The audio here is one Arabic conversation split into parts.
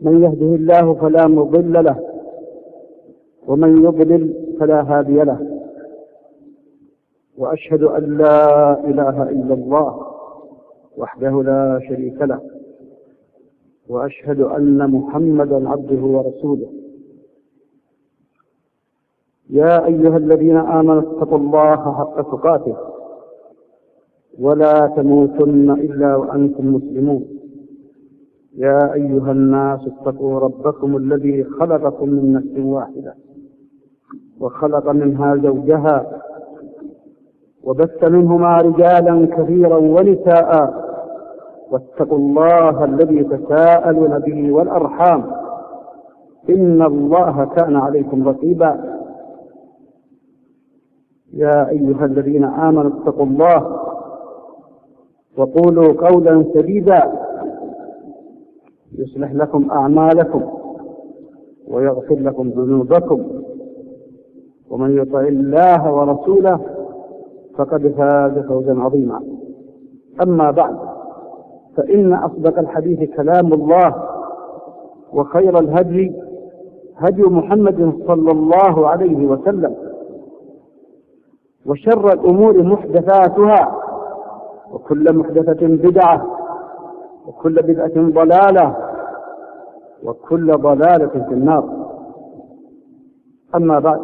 من يهده الله فلا مضل له ومن يضلل فلا هادي له، وأشهد أن لا إله إلا الله وحده لا شريك له، وأشهد أن محمدا عبده ورسوله. يا أيها الذين آمنوا اتقوا الله حق تقاته ولا تموتن إلا وأنتم مسلمون. يا أيها الناس اتقوا ربكم الذي خلقكم من نفس واحدة وخلق منها زوجها وبث منهما رجالا كثيرا ونساء، واتقوا الله الذي تساءلون به والأرحام إن الله كان عليكم رقيبا. يا أيها الذين آمنوا اتقوا الله وقولوا قولا سديدا يصلح لكم أعمالكم ويغفر لكم ذنوبكم، ومن يطع الله ورسوله فقد فاز فوزا عظيما. أما بعد، فإن أصدق الحديث كلام الله، وخير الهدي هدي محمد صلى الله عليه وسلم، وشر الأمور محدثاتها، وكل محدثة بدعة، وكل بدعة ضلالة، وكل ضلالة في النار. أما بعد،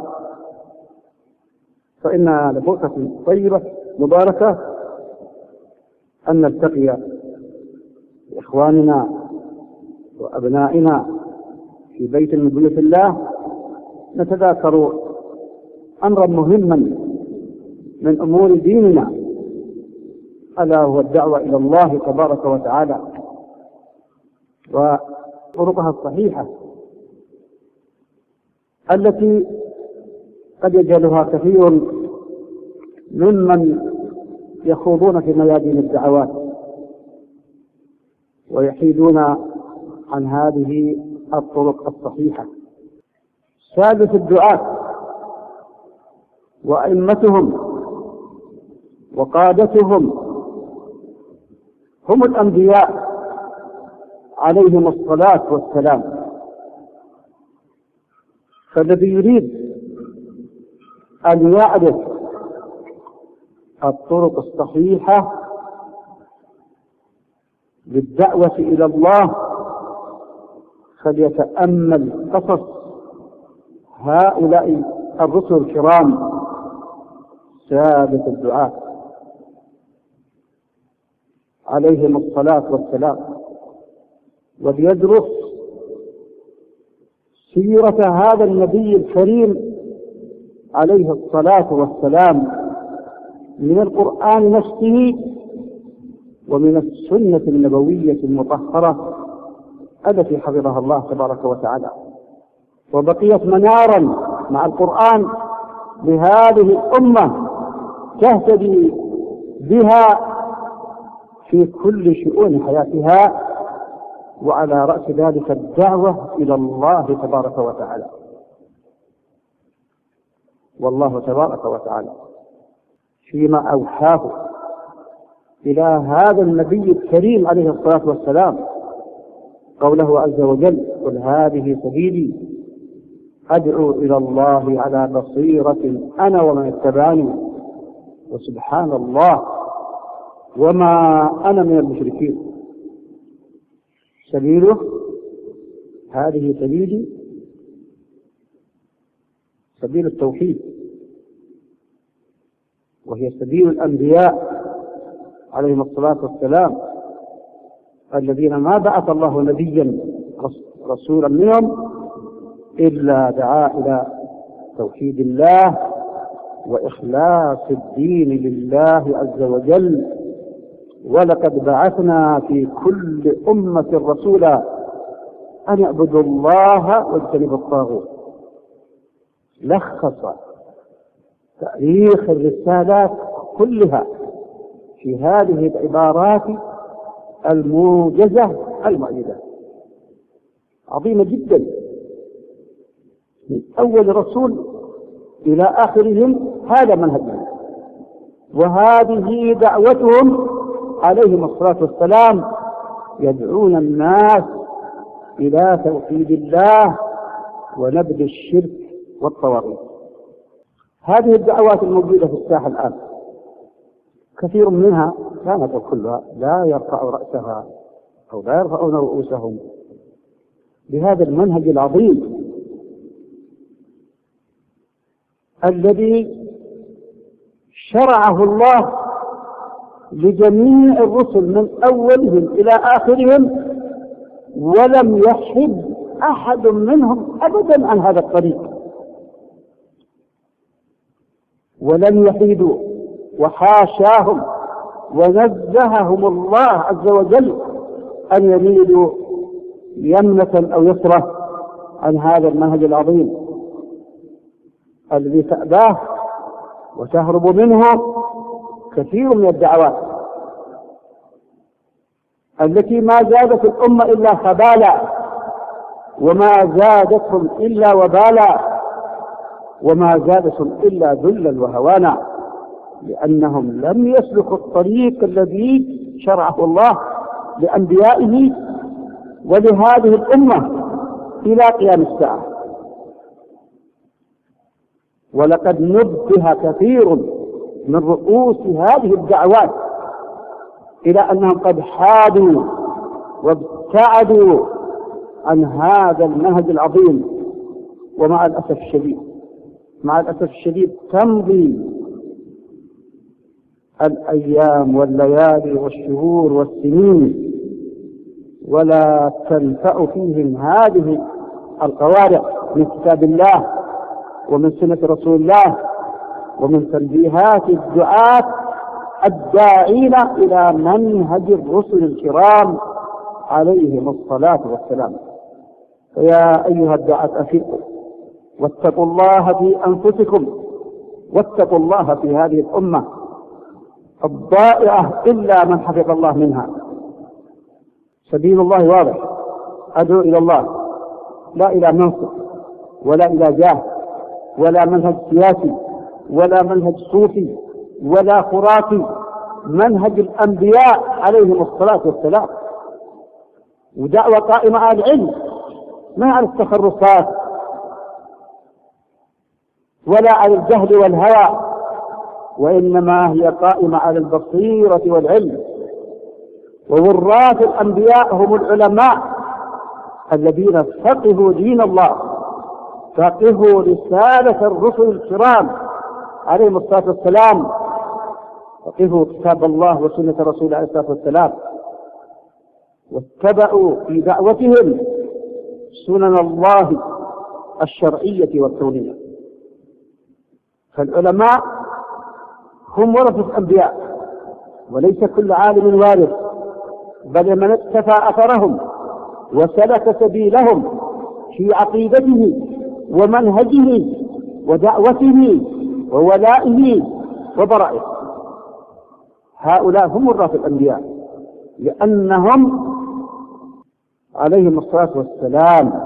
فإن لفرصة طيبة مباركة أن نلتقي بإخواننا وأبنائنا في بيت من بيوت الله، نتذاكر أمرا مهما من أمور ديننا، ألا هو الدعوة إلى الله تبارك وتعالى وطرقها الصحيحة التي قد يجهلها كثير ممن يخوضون في ميادين الدعوات ويحيدون عن هذه الطرق الصحيحة. سادة الدعاة وأئمتهم وقادتهم هم الأنبياء عليهم الصلاة والسلام، فالذي يريد أن يعرف الطرق الصحيحة للدعوة إلى الله فليتأمل قصص هؤلاء الرسل الكرام سادة الدعاة عليهم الصلاة والسلام، وليدرس سيرة هذا النبي الكريم عليه الصلاة والسلام من القرآن نفسه ومن السنة النبوية المطهرة التي حفظها الله تبارك وتعالى، وبقيت منارا مع القرآن لهذه الأمة تهتدي بها في كل شؤون حياتها، وعلى رأس ذلك الدعوة إلى الله تبارك وتعالى. والله تبارك وتعالى فيما أوحاه إلى هذا النبي الكريم عليه الصلاة والسلام قوله عز وجل: قل هذه سبيلي أدعو إلى الله على بصيرة أنا ومن اتبعني وسبحان الله وما أنا من المشركين. سبيله هذه سبيلي، سبيل التوحيد، وهي سبيل الأنبياء عليهم الصلاة والسلام الذين ما بعث الله نبيا رسولا منهم إلا دعا إلى توحيد الله وإخلاص الدين لله عز وجل. ولقد بعثنا في كل أمة رسولا أن يعبدوا الله واجتنبوا الطاغوت. لخص تاريخ الرسالات كلها في هذه العبارات الموجزة المؤيدة، عظيمة جدا، من أول رسول إلى آخرهم هذا منهجهم، وهذه دعوتهم عليهم الصلاة والسلام، يدعون الناس إلى توحيد الله ونبذ الشرك والطواغيت. هذه الدعوات الموجودة في الساحة الآن كثير منها كانت كلها لا يرفع رأسها أو لا يرفعون رؤوسهم بهذا المنهج العظيم الذي شرعه الله لجميع الرسل من أولهم إلى آخرهم، ولم يحد أحد منهم أبدا عن هذا الطريق، ولم يحيدوا، وحاشاهم ونزههم الله عز وجل أن يميلوا يمنة أو يسرة عن هذا المنهج العظيم الذي تأباه وتهرب منه كثير من الدعوات التي ما زادت الأمة إلا خبالا، وما زادتهم إلا وبالا، وما زادتهم إلا ذلا وهوانا، لأنهم لم يسلكوا الطريق الذي شرعه الله لأنبيائه ولهذه الأمة إلى قيام الساعة. ولقد نبه كثير من رؤوس هذه الدعوات إلى أنهم قد حادوا وابتعدوا عن هذا المنهج العظيم. ومع الأسف الشديد تمضي الأيام والليالي والشهور والسنين ولا تنفع فيهم هذه القوارع من كتاب الله ومن سنة رسول الله ومن تنبيهات الدعاة الداعين إلى منهج الرسل الكرام عليهم الصلاة والسلام. فيا أيها الدعاة أفيقوا واتقوا الله في أنفسكم واتقوا الله في هذه الأمة الضائعة إلا من حفظ الله منها. سبيل الله واضح، أدعو إلى الله، لا إلى منصب ولا إلى جاه ولا منهج سياسي ولا منهج صوفي ولا خرافي، منهج الأنبياء عليهم الصلاة والسلام، ودعوة قائمة على العلم ما على التخرصات ولا على الجهل والهوى، وإنما هي قائمة على البصيرة والعلم. ووراث الأنبياء هم العلماء الذين فقهوا دين الله، فقهوا رسالة الرسل الكرام عليهم الصلاة والسلام، فقهوا كتاب الله وسنة رسوله عليه الصلاة والسلام، واتبعوا في دعوتهم سنن الله الشرعية والكونية. فالعلماء هم ورثة الأنبياء، وليس كل عالم وارث، بل من اقتفى أثرهم وسلك سبيلهم في عقيدته ومنهجه ودعوته وولائه وبرائه. هؤلاء هم وراثة الأنبياء، لأنهم عليهم الصلاة والسلام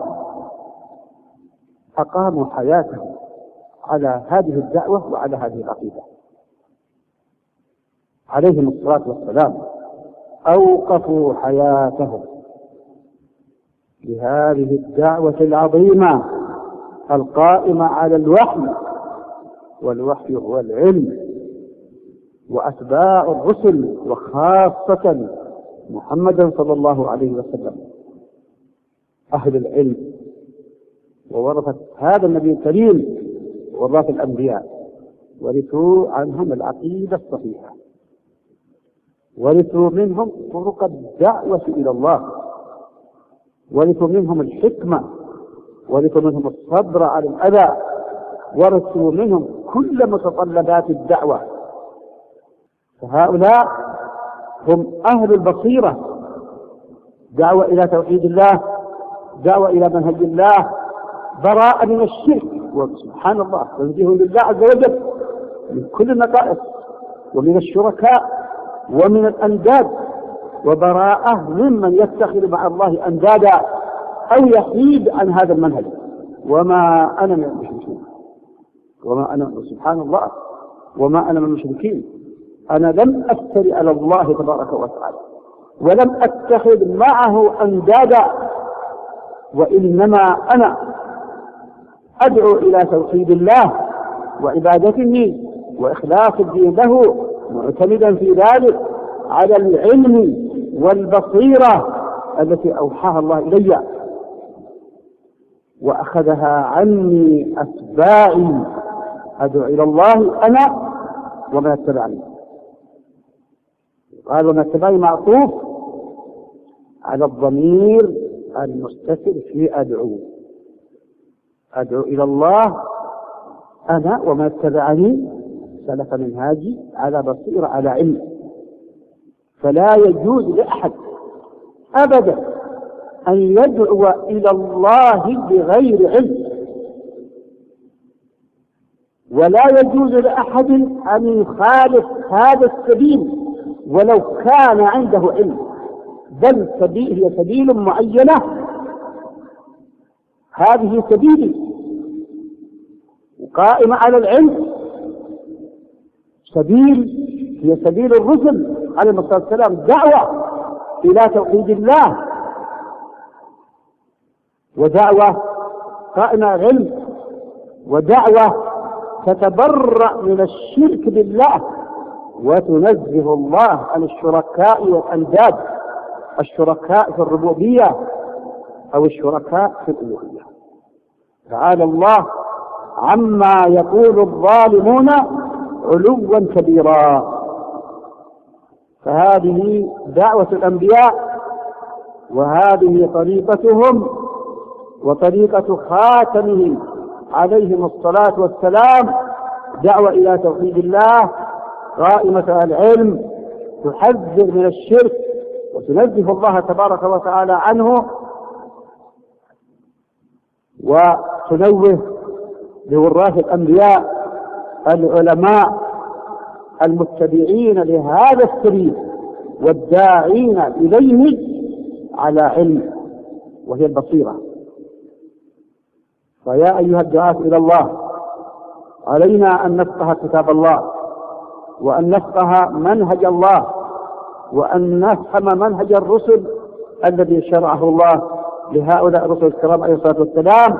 أقاموا حياتهم على هذه الدعوة وعلى هذه العقيدة. عليهم الصلاة والسلام أوقفوا حياتهم لهذه الدعوة العظيمة القائمة على الوحي، والوحي هو العلم. وأتباع الرسل وخاصة محمد صلى الله عليه وسلم أهل العلم، وورثت هذا النبي الكريم وورث الأنبياء، ورثوا عنهم العقيدة الصحيحة، ورثوا منهم طرق الدعوة إلى الله، ورثوا منهم الحكمة، ورثوا منهم الصبر على الأذى، ورثوا منهم كل متطلبات الدعوة. فهؤلاء هم أهل البصيرة، دعوة إلى توحيد الله، دعوة إلى منهج الله، براءة من الشرك، وسبحان الله تنزيه لله عز وجل من كل النقائص ومن الشركاء ومن الأنداد، وبراءة ممن يتخذ مع الله أندادا أو يحيد عن هذا المنهج. وما أنا من المشركين، سبحان الله، وما أنا من المشركين. أنا لم أفتري على الله تبارك وتعالى، ولم أتخذ معه أندادا وإنما أنا أدعو إلى توحيد الله وعبادته وإخلاص الدين له، معتمدا في ذلك على العلم والبصيرة التي أوحاها الله إلي وأخذها عني أتباعي. أدعو إلى الله أنا ومن اتبعني. قال ومن اتبعني معطوف على الضمير المستتر في أدعو. أدعو إلى الله أنا ومن اتبعني سلك منهاجي على بصيرة على علم. فلا يجوز لأحد أبدا أن يدعو إلى الله بغير علم، ولا يجوز لأحد أن يخالف هذا السبيل ولو كان عنده علم، بل هي سبيل معينة. هذه سبيلي قائمة على العلم، هي سبيل الرسل عليه الصلاة والسلام، دعوة إلى توحيد الله ودعوة قائمة على العلم ودعوة تتبرأ من الشرك بالله وتنزه الله عن الشركاء والأنداد، الشركاء في الربوبية أو الشركاء في الألوهية. تعالى الله عما يقول الظالمون علوا كبيرا. فهذه دعوة الأنبياء، وهذه طريقتهم وطريقة خاتمهم عليهم الصلاة والسلام، دعوة إلى توحيد الله قائمة على العلم، تحذر من الشرك وتنزه الله تبارك وتعالى عنه، وتنوه لوراث الأنبياء العلماء المتبعين لهذا السبيل والداعين إليه على علم، وهي البصيرة. فيا أيها الدعاة إلى الله، علينا أن نفقه كتاب الله، وأن نفقه منهج الله، وأن نفهم منهج الرسل الذي شرعه الله لهؤلاء الرسل الكرام عليه الصلاة والسلام،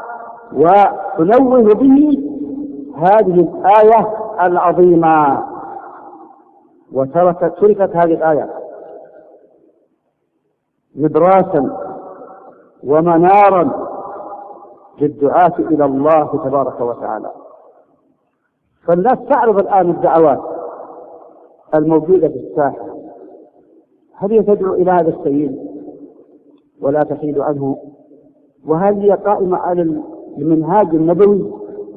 وننوه به هذه الآية العظيمة. تركت هذه الآية نبراسا ومنارا للدعاة إلى الله تبارك وتعالى. فالناس تعرف الآن الدعوات الموجودة في الساحة، هل هي تدعو إلى هذا السبيل ولا تحيد عنه؟ وهل هي قائمة على المنهاج النبوي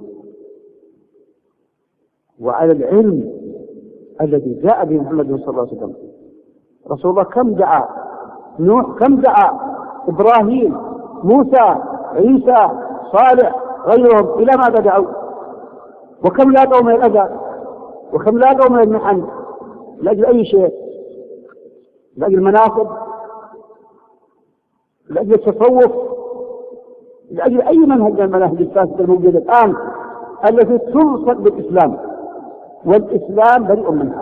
وعلى العلم الذي جاء به محمد صلى الله عليه وسلم؟ رسول الله كم دعا؟ نوح كم دعا؟ إبراهيم، موسى، عيسى، صالح، غيرهم، إلى ماذا دعوا؟ وكم لاقوا من الأذى، وكم لاقوا من المحن، لأجل أي شيء؟ لأجل المناصب، لأجل التصوف، لأجل أي منهج من المناهج الفاسدة الموجودة الآن التي تلصق بالإسلام، والإسلام بريء منها،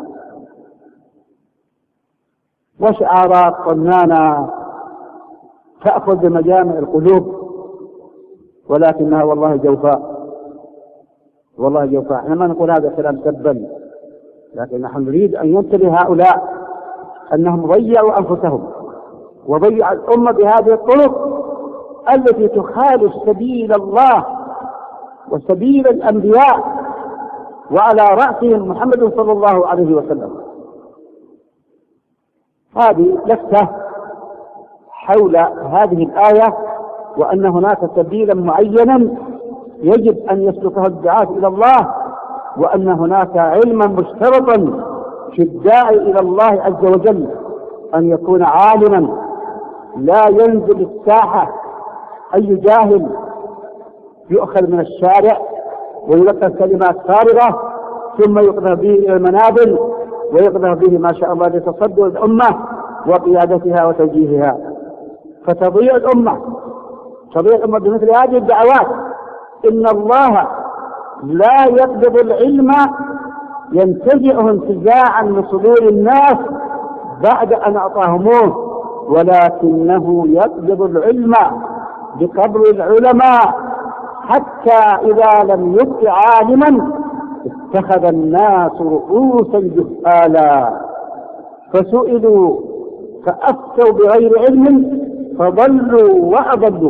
وشعارات طنانة تأخذ بمجامع القلوب، ولكنها والله جوفاء، والله جوفاء. احنا ما نقول هذا كلام سبا، لكن نحن نريد أن ينتبه هؤلاء أنهم ضيعوا أنفسهم وضيعوا الأمة بهذه الطرق التي تخالف سبيل الله وسبيل الأنبياء، وعلى رأسهم محمد صلى الله عليه وسلم. هذه لفتة حول هذه الآية، وأن هناك سبيلا معينا يجب أن يسلكه الدعاة إلى الله، وأن هناك علما مشترطا في الداعي إلى الله عز وجل، أن يكون عالما لا ينزل الساحة أي جاهل يؤخذ من الشارع ويلقى كلمات فارغة ثم يقذف به إلى المنابر ويقذف به ما شاء الله لتصدر الأمة وقيادتها وتوجيهها، فتضيع الأمة، تضيع الأمة بمثل هذه الدعوات. إن الله لا يقبض العلم ينتزعه انتزاعا من صدور الناس بعد أن أعطاهموه، ولكنه يقبض العلم بقبر العلماء، حتى إذا لم يبق عالما اتخذ الناس رؤوسا جهالا فسئلوا فأفتوا بغير علم فضلوا وأضلوا.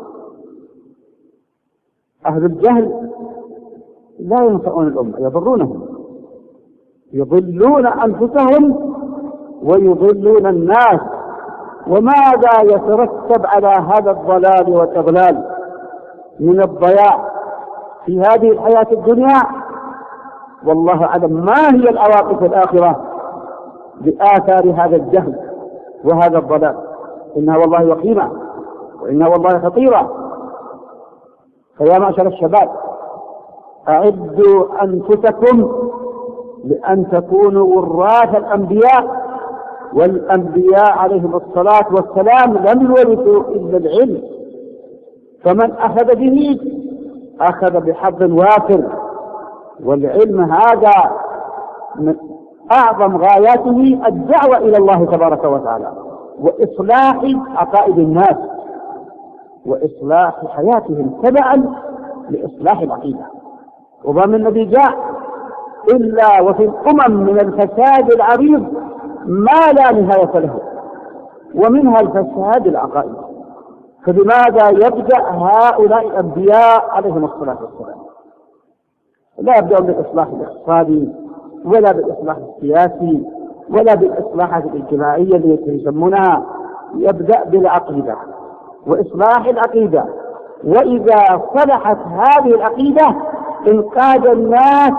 أهل الجهل لا ينفعون الأمة، يضرونهم، يضلون أنفسهم ويضلون الناس. وماذا يترتب على هذا الضلال والإضلال من الضياع في هذه الحياة الدنيا؟ والله أعلم ما هي العواقب الآخرة بآثار هذا الجهل وهذا الضلال. إنها والله وخيمة وإنها والله خطيرة. فيا معشر الشباب، أعدوا أنفسكم لأن تكونوا وراث الأنبياء، والأنبياء عليهم الصلاة والسلام لم يورثوا إلا العلم، فمن أخذ به أخذ بحظ وافر. والعلم هذا من أعظم غاياته الدعوة إلى الله تبارك وتعالى، وإصلاح عقائد الناس، وإصلاح حياتهم تبعا لإصلاح العقيدة. وما من نبي جاء إلا وفي الأمم من الفساد العريض ما لا نهاية له، ومنها الفساد العقائدي. فلماذا يبدأ هؤلاء الأنبياء عليهم الصلاة والسلام؟ لا يبدأ بالإصلاح الاقتصادي ولا بالإصلاح السياسي ولا بالإصلاحات الاجتماعية التي يسمونها، يبدأ بالعقيدة وإصلاح العقيدة. وإذا صلحت هذه العقيدة انقاد الناس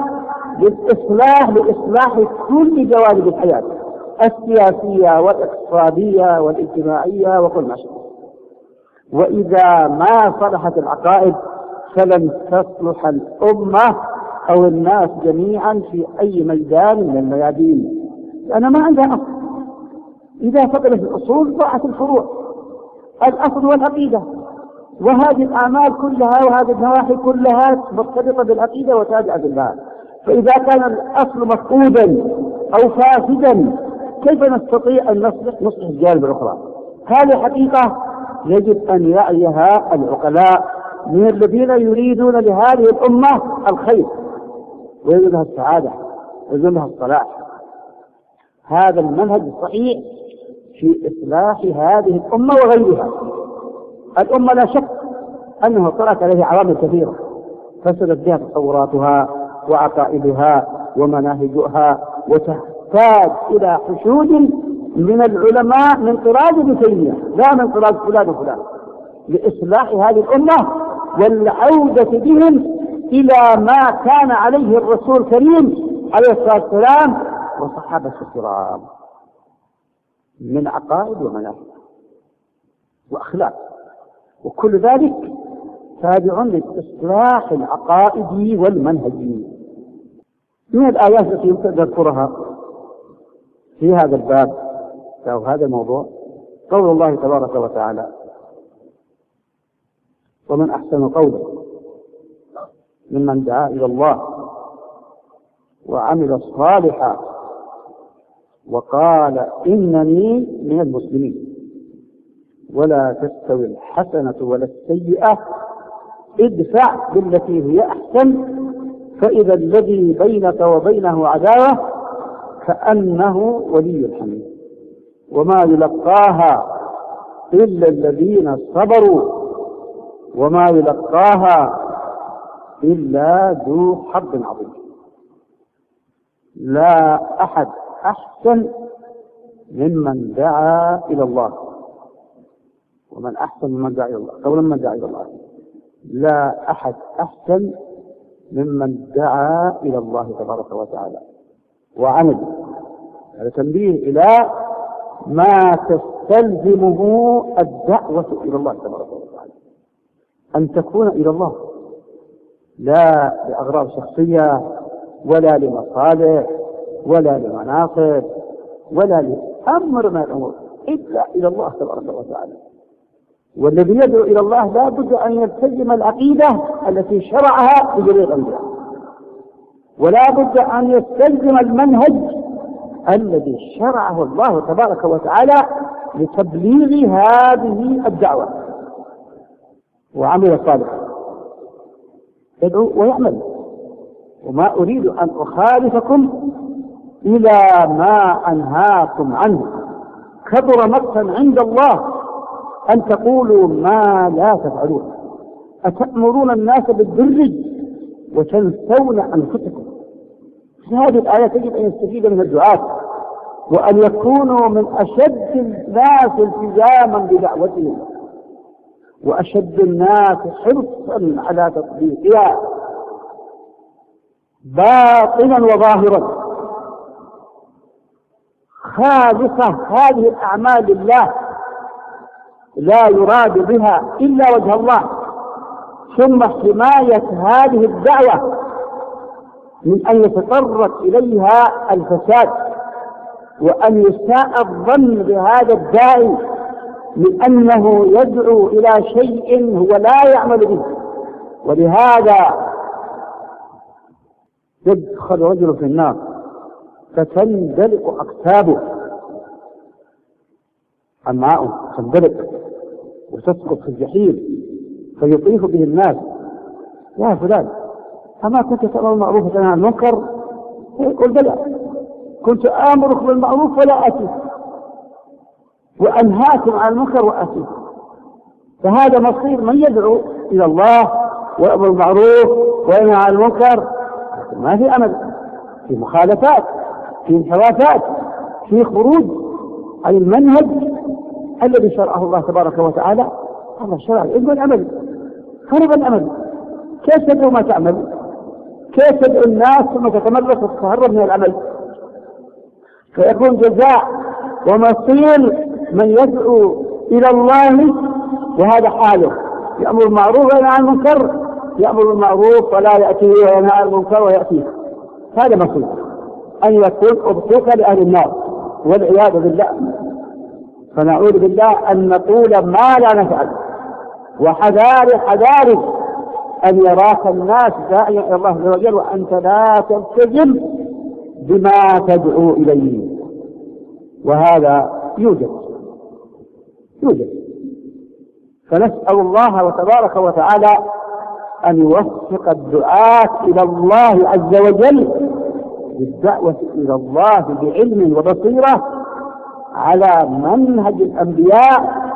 لإصلاح كل جوانب الحياة السياسية والاقتصادية والاجتماعية وكل ما شابه. وإذا ما صلحت العقائد فلن تصلح الأمة أو الناس جميعا في أي ميدان من الميادين، لأن ما عندها أصل. إذا فقدت الأصول ضاعت الفروع. الأصل والعقيدة، وهذه الأعمال كلها وهذه النواحي كلها مرتبطة بالعقيدة وتابعة لها. فإذا كان الأصل مفقودا أو فاسدا كيف نستطيع أن نصلح الجانب الأخرى؟ هذه حقيقة يجب أن يعيها العقلاء من الذين يريدون لهذه الأمة الخير ويريدون لها السعادة ويريدون لها الصلاح. هذا المنهج الصحيح في إصلاح هذه الأمة وغيرها. الأمة لا شك أنه طرأت عليه عوامل كثيرة فسدت بها تصوراتها وعقائدها ومناهجها، وتحتاج إلى حشود من العلماء من طراز ابن تيمية لا من طراز فلان وفلان لإصلاح هذه الأمة والعودة بهم إلى ما كان عليه الرسول الكريم عليه الصلاة والسلام وصحابة الكرام من عقائد ومناهج وأخلاق. وكل ذلك تابع لإصلاح العقائد والمنهجي. من الآيات التي يمكن نذكرها في هذا الباب أو هذا الموضوع قول الله تبارك وتعالى: ومن أحسن قولا ممن دعا إلى الله وعمل صالحا وقال إنني من المسلمين ولا تستوي الحسنة ولا السيئة ادفع بالتي هي أحسن فإذا الذي بينك وبينه عداوة كأنه ولي حميم وما يلقاها إلا الذين صبروا وما يلقاها إلا ذو حظ عظيم. لا أحد أحسن ممن دعا إلى الله. ومن أحسن ممن دعا إلى الله قولا من دعا إلى الله. لا أحد أحسن ممن دعا إلى الله تبارك وتعالى وعمل. هذا تنبيه إلى ما تستلزمه الدعوة إلى الله تبارك وتعالى، أن تكون إلى الله لا لأغراض شخصية ولا لمصالح ولا لمناصب ولا لأمر من الأمور إلا إلى الله تبارك وتعالى. والذي يدعو إلى الله لا بد أن يلتزم العقيدة التي شرعها بجميع الأنبياء، ولا بد أن يستلزم المنهج الذي شرعه الله تبارك وتعالى لتبليغ هذه الدعوة. وعمل صالحا، يدعو ويعمل. وما أريد أن أخالفكم إلى ما أنهاكم عنه. كبر مقتا عند الله أن تقولوا ما لا تفعلون، أتأمرون الناس بالبر وتنسون أنفسكم. في هذه الآية تجب أن يستفيد من الدعاة وأن يكونوا من أشد الناس التزاما بدعوتهم وأشد الناس حرصا على تطبيقها باطنا وظاهرا، خالصة هذه الأعمال لله لا يراد بها إلا وجه الله، ثم حماية هذه الدعوة من أن يتطرق إليها الفساد وأن يساء الظن بهذا الداعي من أنه يدعو إلى شيء هو لا يعمل به. ولهذا يدخل رجل في النار فتندلق أقتابه، أمعاؤه تندلق وتسقط في الجحيم فيطيف به الناس: يا فلان أما كنت تأمر بالمعروف وتنهى عن المنكر؟ يقول: بلى، كنت آمرك بالمعروف ولا آتيك، وأنهاكم عن المنكر وآتيك. فهذا مصير من يدعو إلى الله ويأمر بالمعروف وينهى عن المنكر، ما في أمل، في مخالفات، في انحرافات، في خروج عن المنهج الذي شرعه الله تبارك وتعالى. هذا شرع إلا الأمل، خرب الأمل. كيف تدعو ما تعمل؟ كيف تدعو الناس ثم تتملك وتتهرب من العمل؟ فيكون جزاء ومصير من يدعو إلى الله وهذا حاله، يأمر بالمعروف وينهى عن المنكر، يأمر بالمعروف ولا يأتيه وينهى عن المنكر ويأتيه. هذا مصير أن يكون أبقوك لأهل النار والعياذ بالله. فنعوذ بالله أن نقول ما لا نفعل. وحذاري حذاري أن يراك الناس داعيا إلى الله عز وجل وأنت لا تلتزم بما تدعو إليه، وهذا يوجد. فنسأل الله تبارك وتعالى أن يوفق الدعاة إلى الله عز وجل بالدعوة إلى الله بعلم وبصيرة على منهج الأنبياء،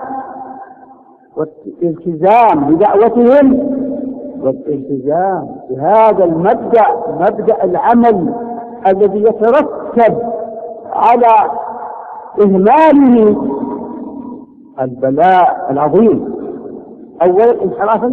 والالتزام بدعوتهم والالتزام بهذا المبدأ، مبدأ العمل الذي يترتب على إهماله البلاء العظيم. أولا انحراف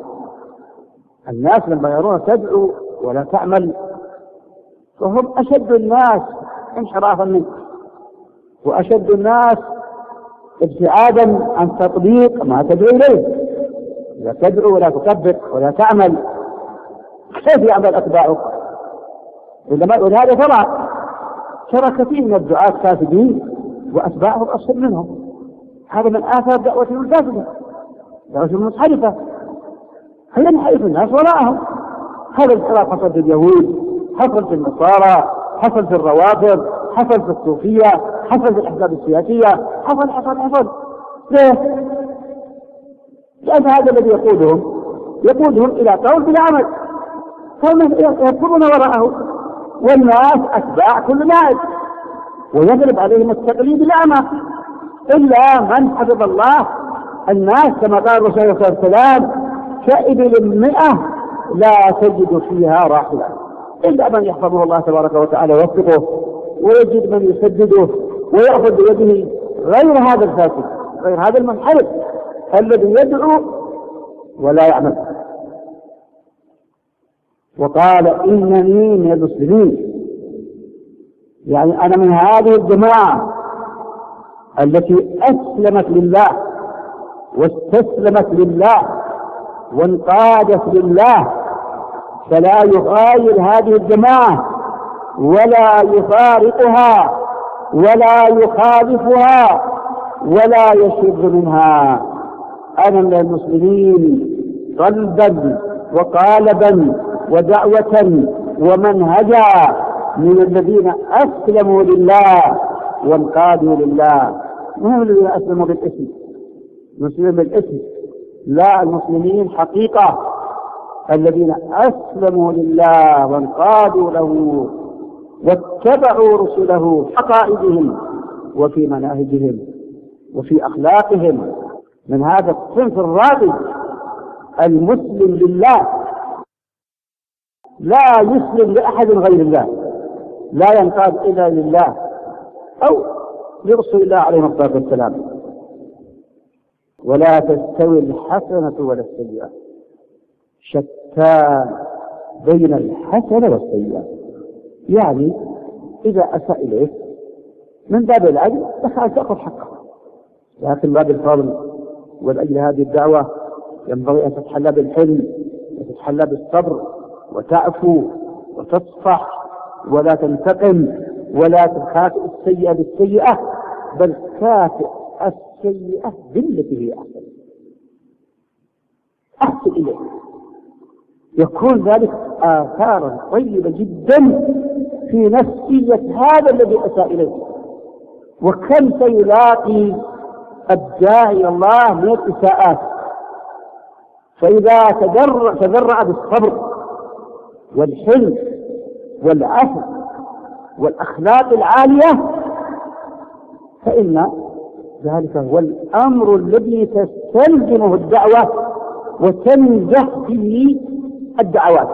الناس لما يرون تدعو ولا تعمل فهم أشد الناس انحرافا منك وأشد الناس ابتعادا عن تطبيق ما تدعو إليه. إذا تدعو ولا تطبق ولا تعمل كيف يعمل أتباعك؟ ولهذا ترى كثير من الدعاة فاسدين وأتباعهم أشد منهم. هذا من آثار دعوتهم الفاسدة، دعوتهم المنحرفة، ينحرف الناس وراءهم. هذا الانحراف حصل في اليهود، حصل في النصارى، حصل في الروافض، حصل في الصوفية، حصل في الأحزاب السياسية، حصل. ليه؟ لأن هذا الذي يقودهم إلى قول بلا عمل، فهم يركضون وراءه، والناس أتباع كل نائب، ويغلب عليهم التقليد الأعمى. إلا من حفظ الله الناس كما قال الرسول صلى الله عليه وسلم: كإبل 100 لا تجد فيها راحلة، إلا من يحفظه الله تبارك وتعالى ويوفقه ويجد من يسدده ويأخذ بيده غير هذا الفاسد، غير هذا المنحرف الذي يدعو ولا يعمل. وقال: إنني من المسلمين، يعني أنا من هذه الجماعة التي أسلمت لله واستسلمت لله وانقادت لله، فلا يغاير هذه الجماعة ولا يفارقها ولا يخالفها ولا يشذ منها. أنا من المسلمين قلبا وقالبا ودعوة ومنهجا من الذين أسلموا لله وانقادوا لله. هم الذين أسلموا بالاسم، مسلم بالاسم لا، المسلمين حقيقة الذين أسلموا لله وانقادوا له واتبعوا رسله حقائدهم وفي مناهجهم وفي أخلاقهم، من هذا الصنف الراقي المسلم لله، لا يسلم لأحد غير الله، لا ينقاد إلا لله أو لرسول الله عليه الصلاة والسلام. ولا تستوي الحسنة ولا السيئة، شتان بين الحسنة والسيئة. يعني إذا أساء إليك من باب العدل دخل تأخذ حقه، لكن باب الفضل ولأجل هذه الدعوة ينبغي أن تتحلى بالحلم وتتحلى بالصبر وتعفو وتصفح ولا تنتقم ولا تكافئ السيئة بالسيئة، بل كافئ السيئة بالتي هي أحسن. أحسن إليه، يكون ذلك آثارا طيبة جدا في نفسية هذا الذي أساء إليه. وكم سيلاقي الداعي إلى الله من الإساءات، فإذا تذرع بالصبر والحلم والعفو والأخلاق العالية فإن ذلك هو الأمر الذي تستلزمه الدعوة وتنجح فيه الدعوات.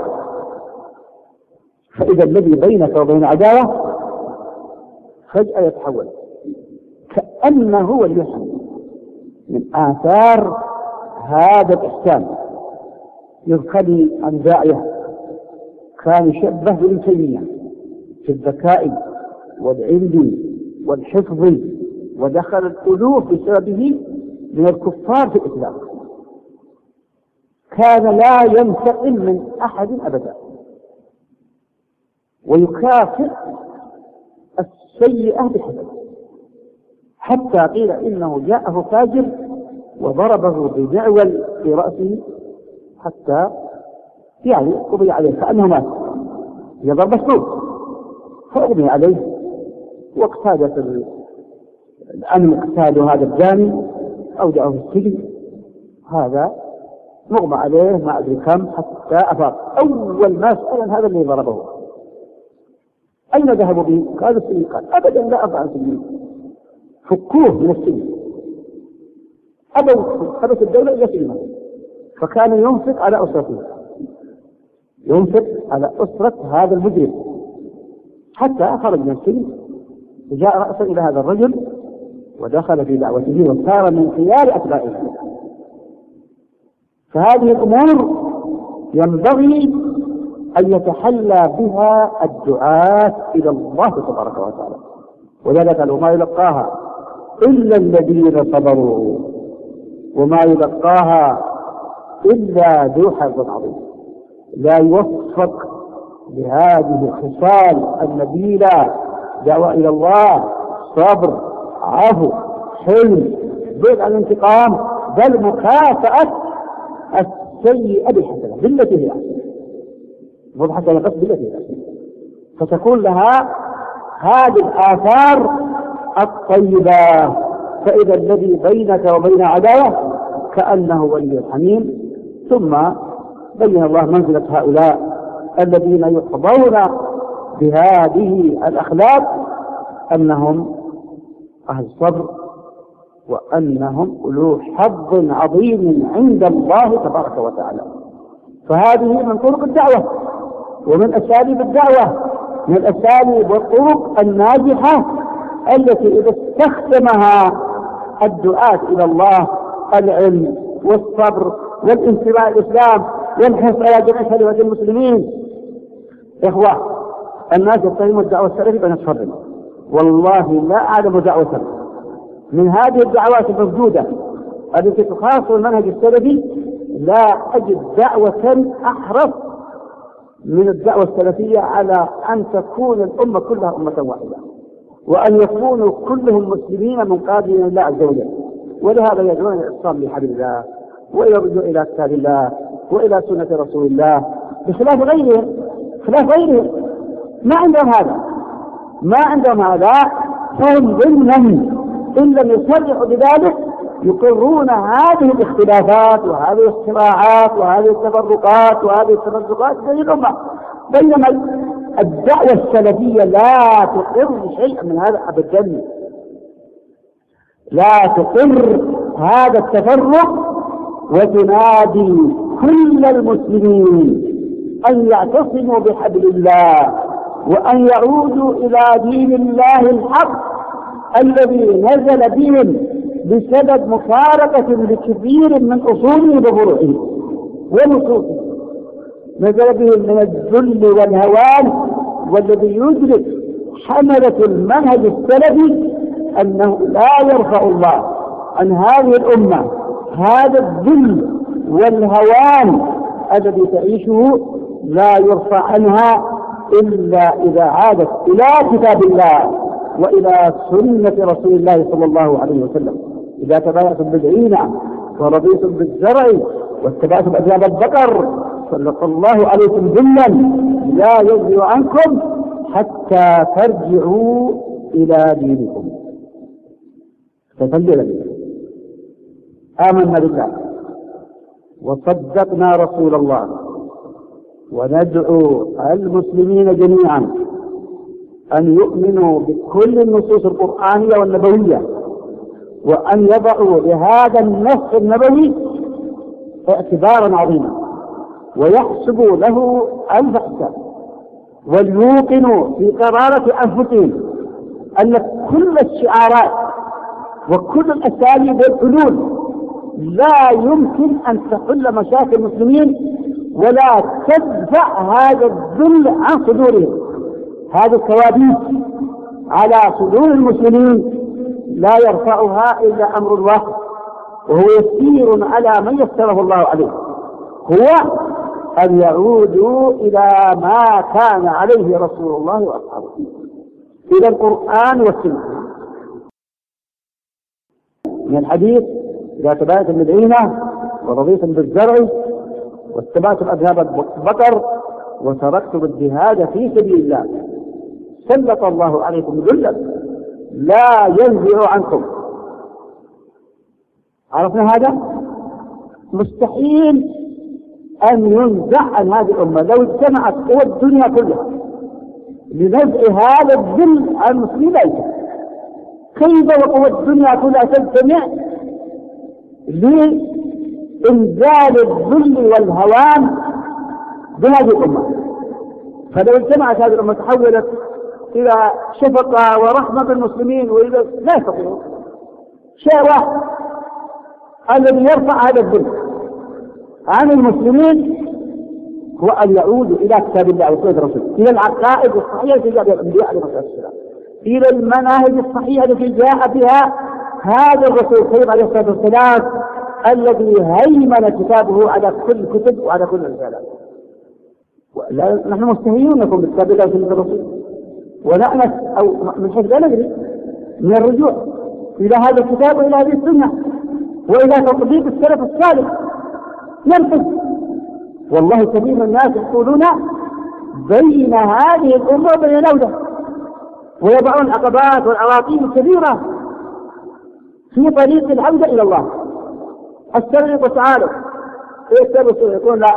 فإذا الذي بينك وبين عداوة فجأة يتحول كأنه هو اليحيى. من آثار هذا الإحسان يذكر عن داعية كان يشبه بابن تيمية في الذكاء والعلم والحفظ، ودخل الألوف بسببه من الكفار في الإسلام. كان لا ينتقم من أحد أبدا، ويكافئ السيئة بحسنة، حتى قيل إنه جاءه فاجر وضربه بمعول في رأسه حتى يعني قضي عليه كأنه مات، يضرب السوق فأغمي عليه، واقتادت الأمن اقتادوا هذا الجاني أودعه في السجن. هذا مغمى عليه ما أدري كم حتى أفاق. أول ما سأل هذا اللي ضربه أين ذهبوا به؟ قال السجن. قال أبدا لا أضع السجن، فكوه من السجن. أبت الدولة إلى سجنه، فكان ينفق على أسرته، ينفق على أسرة هذا المجرم، حتى خرج من السجن وجاء رأسا إلى هذا الرجل ودخل في دعوته وصار من خيار أتباعه. فهذه الأمور ينبغي أن يتحلى بها الدعاة إلى الله تبارك وتعالى، وذلك وما يلقاها إلا الذين صبروا وما يلقاها إلا ذو حظ عظيم. لا يوفق لهذه الخصال النبيلة، دعوة إلى الله، صبر، عفو، حلم، بعد عن الانتقام، بل مكافأة السيئة بالحسنة بالتي هي أحسن، والحسنة بس بالتي هي أحسن، فتكون لها هذه الآثار الطيبة. فإذا الذي بينك وبين عداوة كأنه ولي حميم. ثم بين الله منزلة هؤلاء الذين يحظون بهذه الأخلاق أنهم أهل صبر، وأنهم أولو حظ عظيم عند الله تبارك وتعالى. فهذه من طرق الدعوة ومن أساليب الدعوة، من الأساليب والطرق الناجحة التي إذا استخدمها الدعاة إلى الله العلم والصبر والانتماء الإسلام والحرص على جميع كلمة المسلمين. إخوة، الناس يتهمون الدعوة السلفية بنفسهم، والله لا أعلم دعوة من هذه الدعوات الموجودة التي تخاص المنهج السلفي، لا أجد دعوة أحرص من الدعوة السلفية على أن تكون الأمة كلها أمة واحدة، وأن يكونوا كلهم مسلمين منقادين لله عز وجل. ولهذا يدعون إلى الإعتصام بحبل الله وإلى الرجوع إلى كتاب الله وإلى سنة رسول الله، بخلاف غيرهم. خلاف غيرهم ما عندهم هذا، ما عندهم هذا، فهم ضمنا إن لم يصرحوا بذلك يقرون هذه الاختلافات وهذه الصراعات وهذه التفرقات وهذه التفرقات بين الأمة، بينما الدعوة السلفية لا تقر شيئا من هذا أبدا، لا تقر هذا التفرق، وتنادي كل المسلمين أن يعتصموا بحبل الله وأن يعودوا إلى دين الله الحق الذي نزل بهم بسبب مفارقة لكثير من أصوله وفروعه ونصوصه، نزل بهم من الذل والهوان. والذي يدرك حملة المنهج السلفي أنه لا يرفع الله عن هذه الأمة هذا الذل والهوان الذي تعيشه، لا يرفع عنها إلا إذا عادت إلى كتاب الله وإلى سنة رسول الله صلى الله عليه وسلم. إذا تبايعتم بالعينة ورضيتم بالزرع واتبعتم أذناب البقر سلط الله عليكم ذلا لا يرجع عنكم حتى ترجعوا إلى دينكم. فتنزل بنا آمنا بالله وصدقنا رسول الله، وندعو المسلمين جميعا أن يؤمنوا بكل النصوص القرآنية والنبوية، وأن يضعوا لهذا النص النبوي اعتبارا عظيما ويحسبوا له ألف حساب، وليوقنوا في قرارة أنفسهم أن كل الشعارات وكل الأساليب والحلول لا يمكن أن تحل مشاكل المسلمين ولا تدفع هذا الذل عن صدورهم. هذه الكوابيس على صدور المسلمين لا يرفعها إلا أمر واحد، وهو يسير على من يسره الله عليه، هو أن يعودوا إلى ما كان عليه رسول الله وأصحابه، إلى القرآن والسنة. من الحديث: إذا تبايعتم بالعينة ورضيتم بالزرع واتبعتم أذناب البقر وتركتم الجهاد في سبيل الله سلط الله عليكم ذلا لا ينزع عنكم. عرفنا هذا؟ مستحيل أن ينزع عن هذه الأمة لو اجتمعت قوى الدنيا كلها لنزع هذا الذل عن المسلمين. كيف وقوى الدنيا كلها تجتمع لإنزال الذل والهوان بهذه الأمة؟ فلو اجتمعت هذه الأمة تحولت إلى شفقة ورحمة بالمسلمين وإلى لا يستطيعون شيء واحد الذي يرفع هذا الذل عن المسلمين هو أن يعودوا إلى كتاب الله وسنة رسوله، إلى العقائد الصحيحة التي جاء بها الأنبياء عليهم السلام، إلى المناهج الصحيحة التي جاء بها هذا الرسول الكريم عليه الصلاة والسلام الذي هيمن كتابه على كل الكتب وعلى كل الرسالات. نحن مستهينون نكون بكتاب الله وسنة الرسول ونأنس أو من حيث لا ندري من الرجوع إلى هذا الكتاب وإلى هذه السنة وإلى تطبيق السلف الصالح ننفذ. والله كثير من الناس يقولون بين هذه الأمة وبين الأولى، ويضعون العقبات والعراقيل الكبيرة في طريق العودة إلى الله. السلف وتعالوا يسترسل يقول لا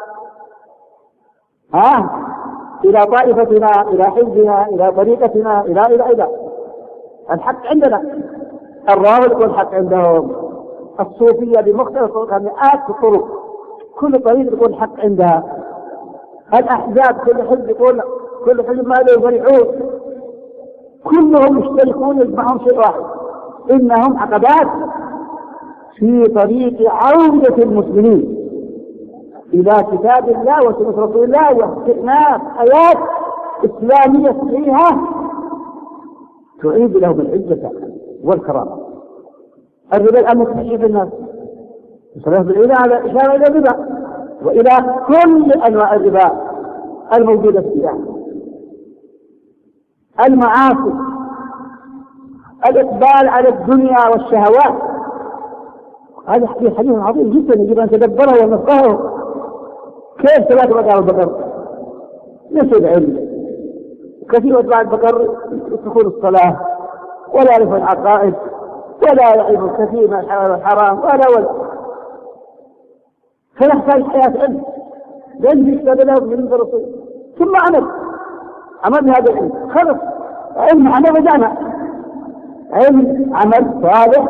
إلى طائفتنا إلى حزبنا إلى طريقتنا إلى الحق عندنا. الرافض يقول الحق عندهم، الصوفية بمختلف مئات الطرق كل طريق يقول الحق عندها، الأحزاب كل حزب يقول كل حزب ما له يفرحون، كلهم يشتركون يجمعهم شيء واحد، إنهم عقبات في طريق عودة المسلمين إلى كتاب الله وسنة رسول الله واستئناف آيات إسلامية صحيحة تعيد لهم العزة والكرامة. الربا الآن مستحيل في الناس، الصلاة بالعينة على إشارة إلى الربا وإلى كل أنواع الربا الموجودة في الإسلام، المعاصي، الإقبال على الدنيا والشهوات. هذا حديث عظيم جدا يجب أن تدبره ونفقهه. كيف ثلاث أذناب البقر؟ نسوا العلم، كثير أتباع البقر يتركون الصلاة ولا يعرفون العقائد ولا يعيب الكثير من الحلال والحرام ولا فنحتاج حياة علم لأن في كتاب الله من الرسول ثم عمل بهذا العلم خلص علم عمل رجعنا علم عمل صالح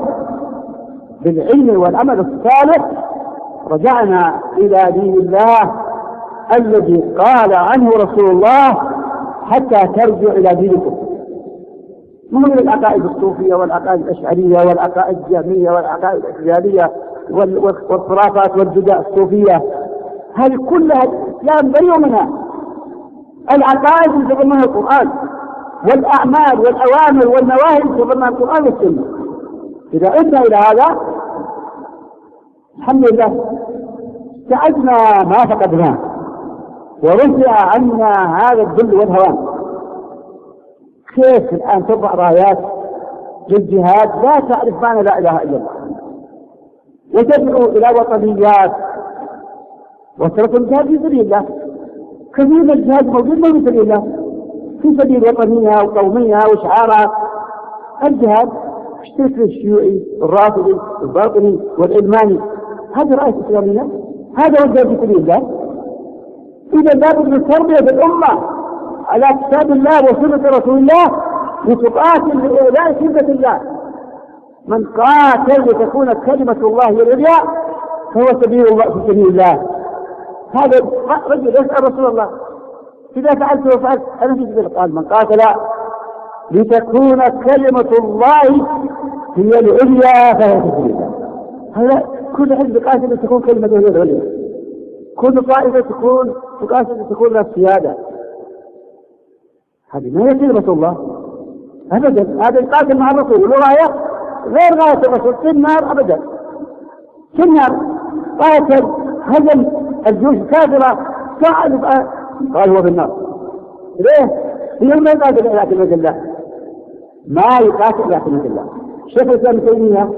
بالعلم والعمل الصالح رجعنا إلى دين الله الذي قال عنه رسول الله حتى ترجع إلى دينكم مو من العقائد الصوفية والعقائد الأشعرية والعقائد الجهمية والعقائد الأشعرية والخرافات والبدع الصوفية هذه كلها الإسلام بريء منها. العقائد اللي تضمنها القرآن والأعمال والأوامر والنواهي اللي تضمنها القرآن والسنة. إذا عدنا إلى هذا الحمد لله استعدنا ما فقدناه ورفع عنا هذا الذل والهوان. كيف الآن تضع رايات للجهاد لا تعرف معنى لا إله إلا الله وتدعو إلى وطنيات وترك الجهاد في سبيل الله. كثير من الجهاد موجود في سبيل الله في سبيل وطنية وقومية وشعارات. الجهاد اشترك الشيوعي الرافضي الباطني والعلماني هذه رأي إسلامية هذا هو الجهاد في سبيل الله. إذا لابد من تربية الأمة على كتاب الله وسنة رسول الله وتقاتل لإعلاء كلمة الله. من قاتل لتكون كلمة الله هي العليا فهو سبيل الله في سبيل الله. هذا رجل يسأل رسول الله إذا فعلت وفعلت أنا في سبيل قال من قاتل لتكون كلمة الله هي العليا فهو في سبيل الله. هذا كل حزب قاتل لتكون كلمة هي العليا. كل طائفة تقاتل لتكون لها السيادة. هذه ما هي كلمة الله أبدا. هذا القاتل مع الرسول له غاية غير غاية الرسول في النار أبدا. في النار قاتل هزم الجيوش الكافرة قال هو في النار. ليه؟ هي ما يقاتل إلى كلمة الله ما يقاتل إلى كلمة الله. شيخ الإسلام ابن تيمية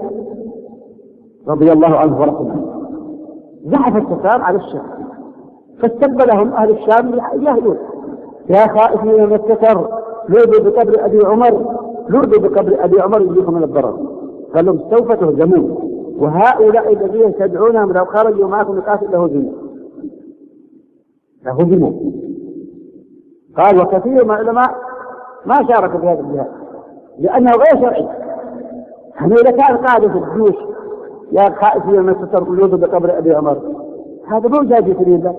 رضي الله عنه ورحمه زحف التتار على الشام فاستقبلهم أهل الشام يهدون يا خائفين من التتر لوذوا بقبر أبي عمر لوذوا بقبر أبي عمر يجيكم من الضرر. قال لهم سوف تهزمون وهؤلاء الذين تدعونهم لو خرجوا معكم لقاتل لهزموا. قال وكثير من العلماء ما شاركوا في هذا الجهاد لأنه غير شرعي. يعني إذا كان قاعدة في الجيوش يا خائفين من التتر لوذوا بقبر أبي عمر هذا مو جهاد في سبيل الله.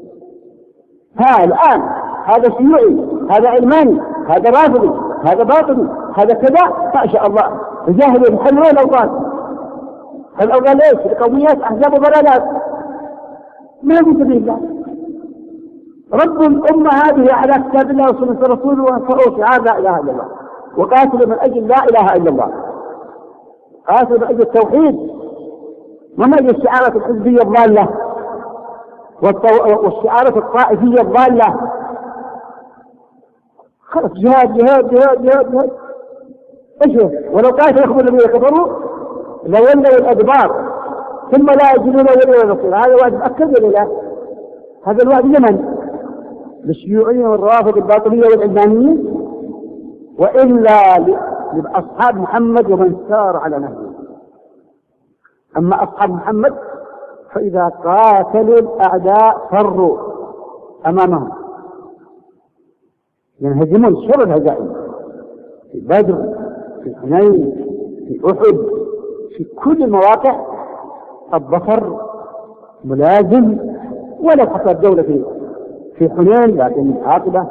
الآن هذا شيوعي هذا علماني هذا رافضي هذا باطني هذا كذا ما شاء الله يجاهدوا يحلون الأوطان. الأوطان ليش؟ القوميات أحزاب وضلالات ما في سبيل الله. رب الأمة هذه على كتاب الله وسنة رسوله وانصروا شعار لا إله إلا الله وقاتلوا من أجل لا إله إلا الله. قاتلوا من أجل التوحيد ومن أجل الشعارات الحزبية الضالة والشعارات الطائفية الضالة. خلص جهاد جهاد جهاد جهاد جهاد. ايش ولو قاتلكم الذين كفروا لولوا الأدبار ثم لا يجدون وليا نصيرا. هذا واجب أكد ولا لا؟ هذا الوعد لمن؟ للشيوعيين والروافض الباطنية والعلمانيين وإلا لأصحاب محمد ومن سار على نهجه. أما أصحاب محمد فإذا قاتلوا الأعداء فروا أمامهم ينهزمون شر الهزائم في بدر في حنين في أحد في كل المواقع الظفر ملازم. ولا حتى الدولة في حنين لكن العاقبة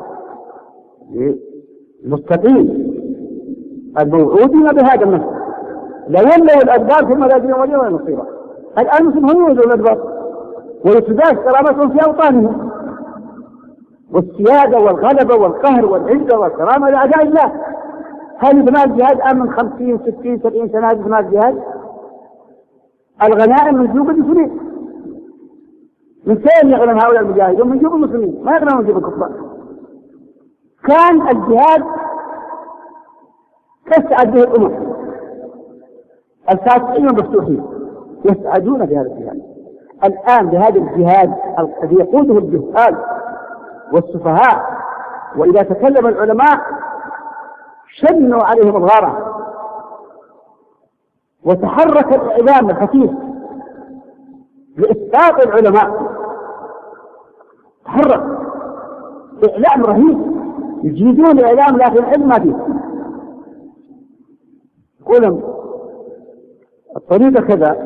مستقيم الموعودين بهذا النصر لا يملأ الأدبار ثم لا يجدون وليا ولا نصيرا. الآن المسلمون هم يولون الأدبار ويتداس كرامتهم في أوطانهم والسيادة والغلبة والقهر والعزة والكرامة لأعداء الله. هذه بناء الجهاد الآن من 50 60 70 سنة هذه بناء الجهاد. الغنائم من جيوب المسلمين. من فين يغنم هؤلاء المجاهدون؟ من جيوب المسلمين ما يغنمون من جيوب الكفار. كان الجهاد تسعد به الأمم الفاتحين والمفتوحين يسعدون بهذا الجهاد. الآن بهذا الجهاد الذي يقوده الجهال والسفهاء وإذا تكلم العلماء شنوا عليهم الغارة وتحرك الإعلام الخفيف لإسقاط العلماء، تحرك إعلام رهيب، يجيدون الإعلام لكن العلم ما فيه. يقولون الطريقة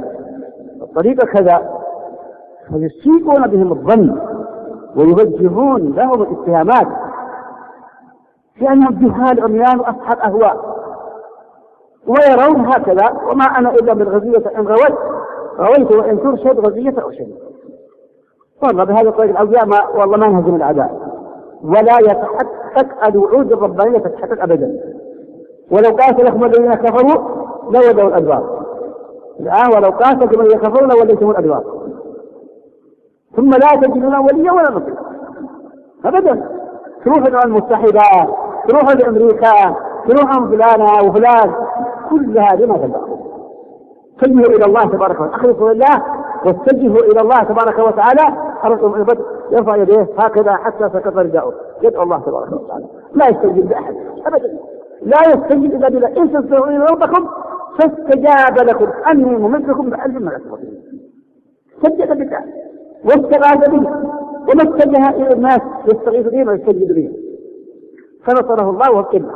كذا، فيسيئون بهم الظن ويوجهون لهم الاتهامات لأنهم جهال عميان وأصحاب أهواء، ويرون هكذا: وما أنا إلا من غزية إن غويت وإن ترشد غزية أرشد. والله بهذا الطريق الأوجاع والله ما نهزم الأعداء، ولا يتحقق الوعود الربانية تتحقق أبدا. ولو قاتلكم الذين كفروا لولوا الأدبار. الآن ولو قاتلكم الذين كفروا لوليتم الأدبار، ثم لا تجدون وليا ولا نصيرا أبدا. تروح الأمم المتحدة، تروح لأمريكا، تروح فلانة وفلان، كل هذه ما تنفع. اتجهوا إلى الله تبارك وتعالى، أخلصوا لله واتجهوا إلى الله تبارك وتعالى. يرفع يديه هكذا حتى سكت رداؤه، يدعو الله تبارك وتعالى، لا يستجيب لأحد أبدا، لا يستجيب إلا بالله. إن تستغفروا ربكم فاستجاب لكم أني ممدكم بألف من الأسرة. سجد بالله واستغاث به، وما اتجه إلى الناس يستغيث بهم ويستجيب بهم، فنصره الله وابتلى.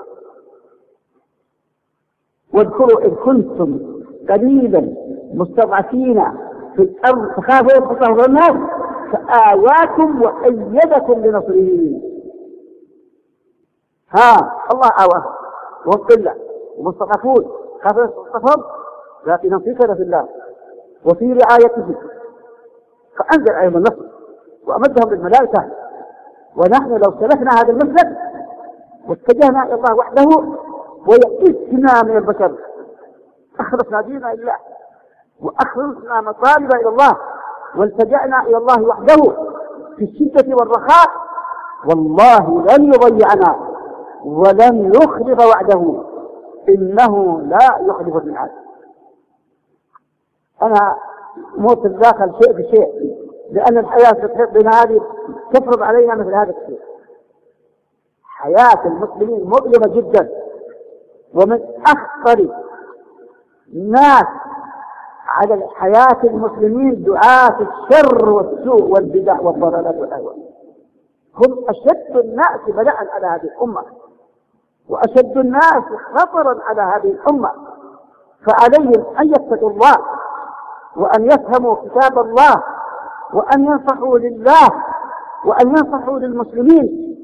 واذكروا إذ كنتم قليلا مستضعفين في الأرض تخافون فصهر الناس فآواكم وأيدكم بنصره. الله آواه وهم قلة ومستضعفون، خافوا يستضعفون لكن انتصر في الله وفي رعايته، فأنزل عليهم النصر وأمدهم بالملائكة. ونحن لو سلكنا هذا المسلك واتجهنا إلى الله وحده ويئسنا من البشر، أخلصنا ديننا لله وأخلصنا مطالب إلى الله والتجأنا إلى الله وحده في الشدة والرخاء، والله لن يضيعنا ولن يخلف وعده، إنه لا يخلف الميعاد. أنا موت داخل شيء بشيء، لأن الحياة تحيط بنا هذه تفرض علينا مثل هذا الشيء. حياة المسلمين مؤلمة جدا، ومن أخطر الناس على حياة المسلمين دعاة الشر والسوء والبدع والضلالات والأهواء. هم أشد الناس بلاء على هذه الأمة وأشد الناس خطرا على هذه الأمة، فعليهم أن يتقوا الله وأن يفهموا كتاب الله وأن ينصحوا لله وأن ينصحوا للمسلمين.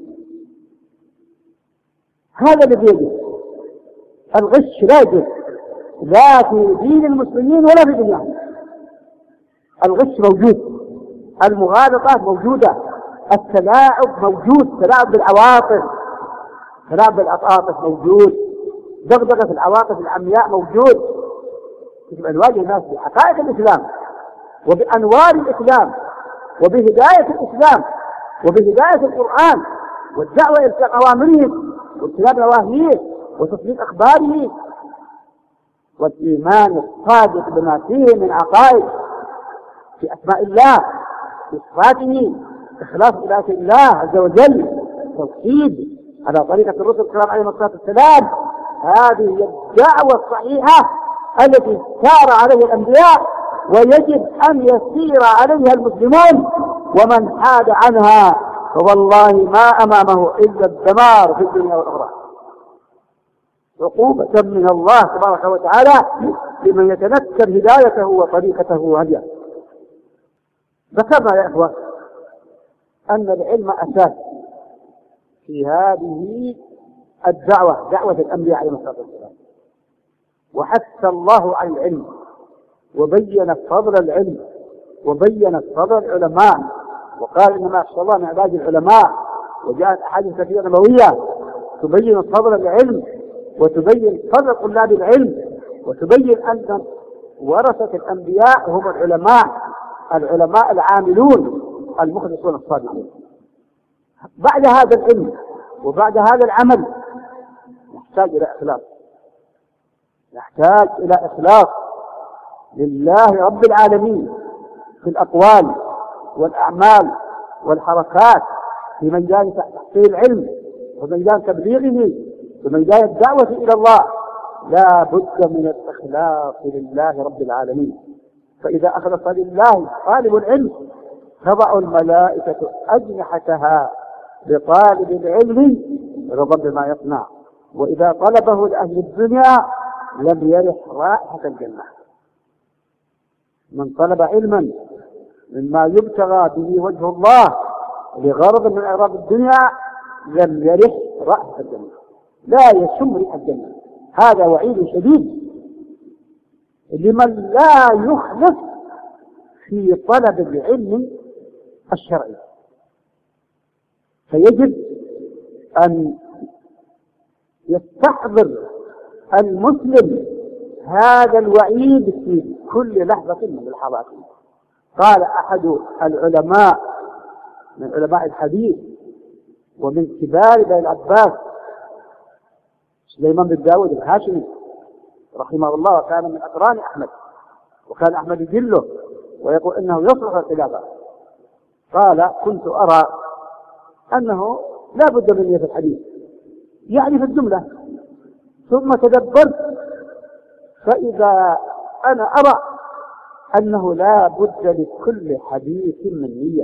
هذا الذي يجب. الغش لا يجب، لا في دين المسلمين ولا في دنياهم. الغش موجود، المغالطات موجودة، التلاعب موجود، تلاعب بالعواطف، تلاعب بالعواطف موجود، دغدغة العواطف العمياء موجود. يجب أن نواجه الناس بحقائق الإسلام وبأنوار الإسلام وبهداية الإسلام وبهداية القرآن والدعوة إلى أوامره واجتناب نواهيه وتصديق أخباره والإيمان الصادق بما فيه من عقائد في أسماء الله، في صفاته، إخلاص عبادة الله عز وجل، توحيد على طريقة الرسل الكرام عليهم الصلاة والسلام. هذه هي الدعوة الصحيحة التي سار عليها الأنبياء، ويجب أن يسير عليها المسلمون، ومن حاد عنها فوالله ما أمامه إلا الدمار في الدنيا والأخرى. عقوبة من الله تبارك وتعالى لمن يتنكر هدايته وطريقته وهديه. ذكرنا يا إخوة أن العلم أساس في هذه الدعوة، دعوة الأنبياء عليهم الصلاة والسلام، وحث الله عن العلم وبين فضل العلم وبين فضل العلماء، وقال إنما يخشى الله من عباد العلماء. وجاءت أحاديث كثيرة نبوية تبين فضل العلم وتبين فضل طلاب العلم وتبين أن ورثة الأنبياء هم العلماء العاملون المخلصون الصادقون. بعد هذا العلم وبعد هذا العمل نحتاج إلى إخلاص لله رب العالمين في الأقوال والأعمال والحركات، في ميدان تحصيل العلم وميدان تبليغه وميدان الدعوة إلى الله لا بد من الإخلاص لله رب العالمين. فإذا أخلص لله طالب العلم تضع الملائكة أجنحتها لطالب العلم رضا بما يصنع، وإذا طلبه لأهل الدنيا لم يرح رائحة الجنة. من طلب علما مما يبتغى به وجه الله لغرض من أغراض الدنيا لم يرح رائحة الجنة، لا يشم ريح الجنة. هذا وعيد شديد لمن لا يخلص في طلب العلم الشرعي. فيجب أن يستحضر المسلم هذا الوعيد في كل لحظة من اللحظات. قال أحد العلماء من علماء الحديث ومن كبار بني العباس سليمان بن داود الهاشمي رحمه الله، وكان من أقران أحمد، وكان أحمد يجله ويقول إنه يصلح الخلافة، قال كنت أرى أنه لا بد من نية الحديث يعني في الجملة، ثم تدبرت فإذا أنا أرى أنه لا بد لكل حديث من نية.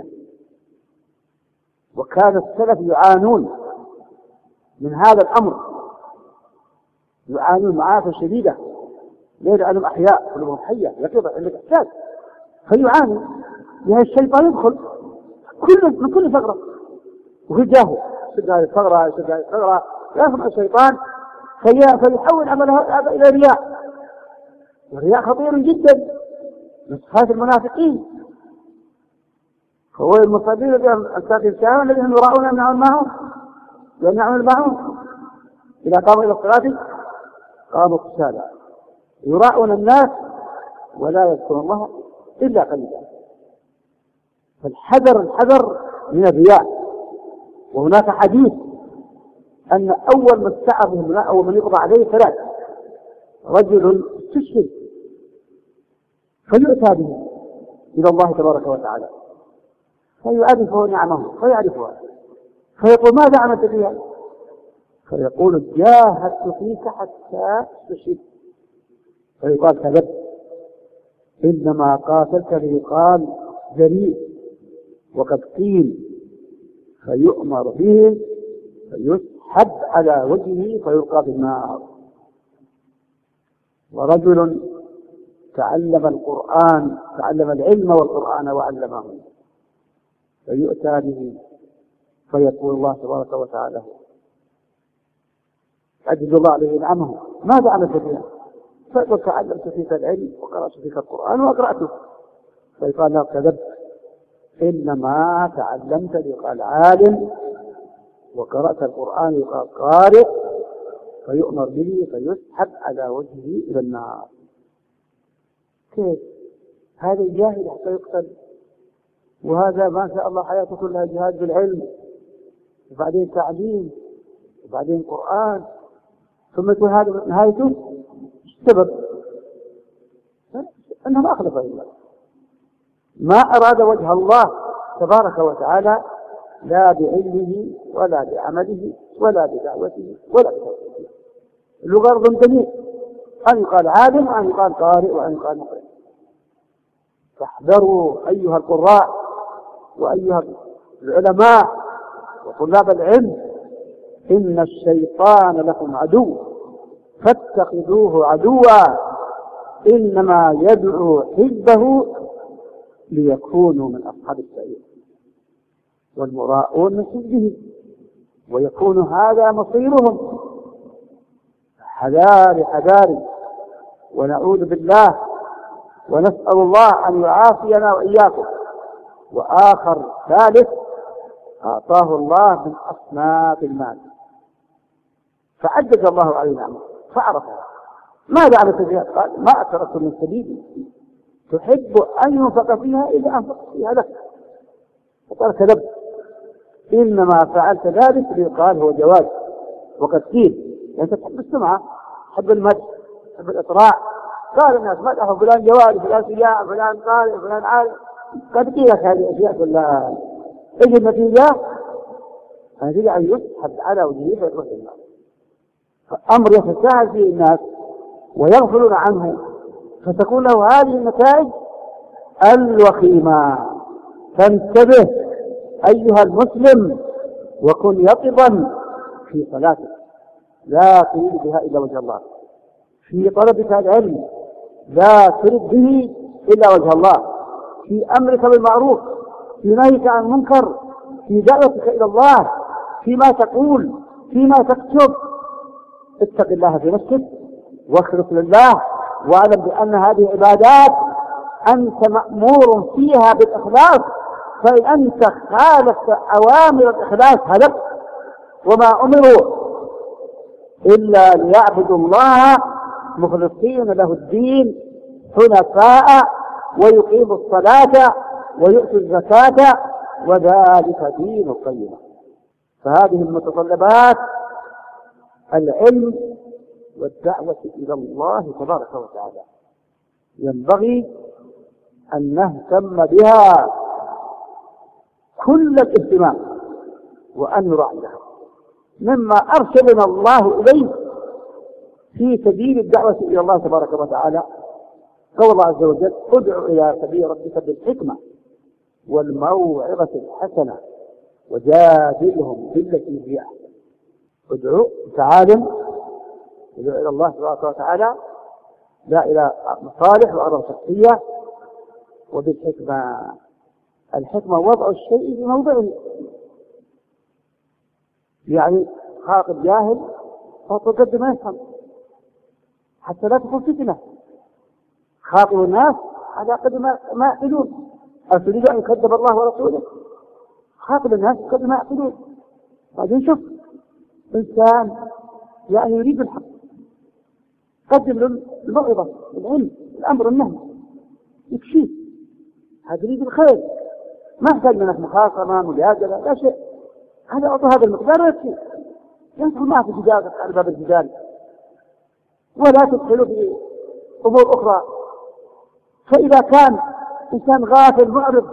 وكان السلف يعانون من هذا الأمر، يعانون معافى شديدة، ليه؟ لأنهم أحياء قلوبهم حية يقظة عندك إحساس، فيعاني لها الشيطان يدخل من كل ثغرة وغجاه يسد هذه الثغرة يسد هذه الثغرة، يفهم الشيطان فيحول عمله هذا إلى رياء، والرياء خطير جدا من صفات المنافقين. فهو المصابين الساقي الشام الذين يراؤون يمنعون معهم إذا قاموا إلى الصلاة قاموا كسالى يراؤون الناس ولا يذكرون الله إلا قليلا. فالحذر من الرياء. وهناك حديث أن أول من استعر به الماء أو من يقضى عليه ثلاث: رجل استشهد فيؤتى به إلى الله تبارك وتعالى فيعرفه نعمه فيعرفها فيقول ماذا عملت فيها؟ فيقول جاهدت فيك حتى استشهدت. فيقال كذبت، إنما قاتلت ليقال جريء وقد قيل، فيؤمر به فيسحب على وجهه فيلقى في النار. ورجل تعلم العلم والقرآن وعلمه فيؤتى به فيقول الله تبارك وتعالى أجد الله عليه نعمه ماذا عملت بها؟ فيقول تعلمت فيك العلم وقرأت فيك القرآن وأقرأته. فيقال له كذبت، إنما تعلمت ليقال عالم وقرأت القرآن يقال قارئ، فيؤمر به فيسحب على وجهه إلى النار. كيف؟ هذا الجاهل حتى يقتل، وهذا ما شاء الله حياته كلها جهاد بالعلم، وبعدين تعليم، وبعدين قرآن، ثم يكون هذا نهايته استبر أنه ما أخلص إلا ما أراد وجه الله تبارك وتعالى، لا بعلمه ولا بعمله ولا بدعوته ولا بتوحيده. الغرض جميل، أن يقال عالم وأن يقال قارئ وأن يقال مقرئ. فاحذروا أيها القراء وأيها العلماء وطلاب العلم، إن الشيطان لكم عدو فاتخذوه عدوا، إنما يدعو حزبه ليكونوا من أصحاب السعير والمراءون من حزبه ويكون هذا مصيرهم. حذاري ونعوذ بالله ونسأل الله أن يعافينا وإياكم. وآخر ثالث أعطاه الله من أصناف المال فعجز الله عليه نعمه فعرفها، ماذا عملت فيها؟ قال ما أتركت من سبيل تحب أن ينفق فيها إذا أنفقت فيها لك. فقال كذبت، إنما فعلت ذلك ليقال هو جواز وقد قيل. أنت تحب السمعة، تحب المدح، تحب الإطراء، قال الناس مدحوا فلان جواد فلان سياع فلان قارئ فلان عالم، قد قيلت هذه الأشياء كلها. إيش النتيجة؟ النتيجة أن يسحب على وجهه فيروح النار. فأمر يتساهل فيه الناس ويغفلون عنه، فتكون له هذه النتائج الوخيمة. فانتبه أيها المسلم وكن يقظا في صلاتك، لا تريد بها إلا وجه الله، في طلبك العلم لا تريد به إلا وجه الله، في أمرك بالمعروف، في نهيك عن المنكر، في دعوتك إلى الله، فيما تقول، فيما تكتب. اتق الله في نفسك واخلص لله، واعلم بأن هذه عبادات أنت مأمور فيها بالإخلاص، فإن أنت خالفت أوامر الإخلاص هلكت. وما أمروا إلا ليعبدوا الله مخلصين له الدين حنفاء ويقيموا الصلاة ويؤتوا الزكاة وذلك دين القيمة. فهذه المتطلبات العلم والدعوة إلى الله تبارك وتعالى ينبغي أن نهتم بها كل الاهتمام وأن نراعيها، مما أرشدنا الله إليه في سبيل الدعوة إلى الله تبارك وتعالى. قول الله عز وجل: ادع إلى سبيل ربك بالحكمة والموعظة الحسنة وجادلهم بالتي هي أحسن. ادعو تعالم، ادعو إلى الله تبارك وتعالى، لا إلى مصالح وأغراض شخصية، وبالحكمة. الحكمة وضع الشيء في موضعه، يعني خاطب جاهل خاطب قد ما يفهم حتى لا تكون فتنة، خاطب الناس على قد ما يعقلون. أتريد أن يكذب الله ورسوله؟ خاطب الناس قد ما يعقلون. بعدين شوف إنسان يعني يريد الحق، قدم له الموعظة، العلم، الأمر، النهي، يكشيه، هذا يريد الخير، ما يحتاج منك مخاصمة مجادلة، لا شيء. هذا أعطى هذا المقدار ويكفي، لا تدخل معه في جدال على باب الجدال، ولا تدخلوا في أمور أخرى. فإذا كان إنسان غافل معرض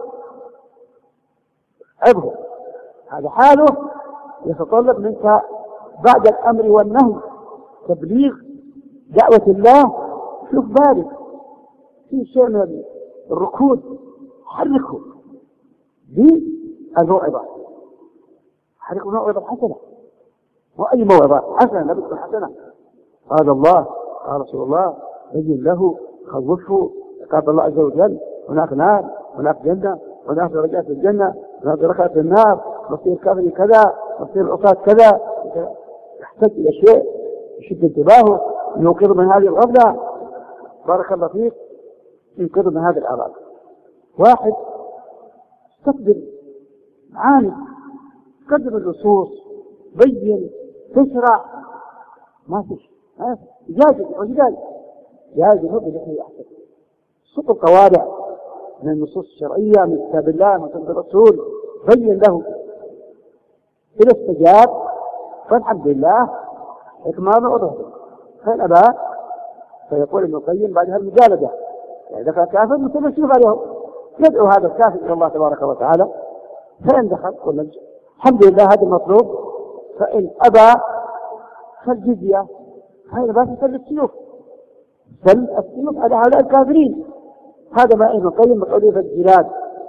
عبه، هذا حاله يتطلب منك بعد الأمر والنهي تبليغ دعوة الله. شوف بالك في شيء من الركود، حركه بالموعظة، حركه موعظة حسنة، وأي موعظة حسنة لا بد حسنة. قال الله، قال رسول الله، بين له، خوفه، قال الله عز وجل: هناك نار، هناك جنة، هناك درجات في الجنة، هناك درجات في النار، مصير كافر كذا، مصير العصاة كذا. يحتاج إلى شيء يشد انتباهه، ينقذ من هذه الغفلة. بارك الله فيك، ينقذ من هذه الأعراض. واحد استقبل عاني، قدم النصوص، بين، تشرع، ما فيش جاهز وجدال جاهز يفضل يحيي أحسن. سوق القوارع من النصوص الشرعية، من كتاب الله، من سنة الرسول، بين له. إذا استجاب فالحمد لله، حكمة وضعه. فإن أبى فيقول ابن القيم بعدها المجالدة، يعني إذا كان كافر مثل يشوف عليه، يدعو هذا الكافر إلى الله تبارك وتعالى. فإن دخل قلنا الحمد لله هذا المطلوب. فإن أبى فالجزية، فإن أبى فسل السيوف، سل السيوف على هؤلاء الكافرين. هذا ما ابن القيم مقعوده في الجلاد.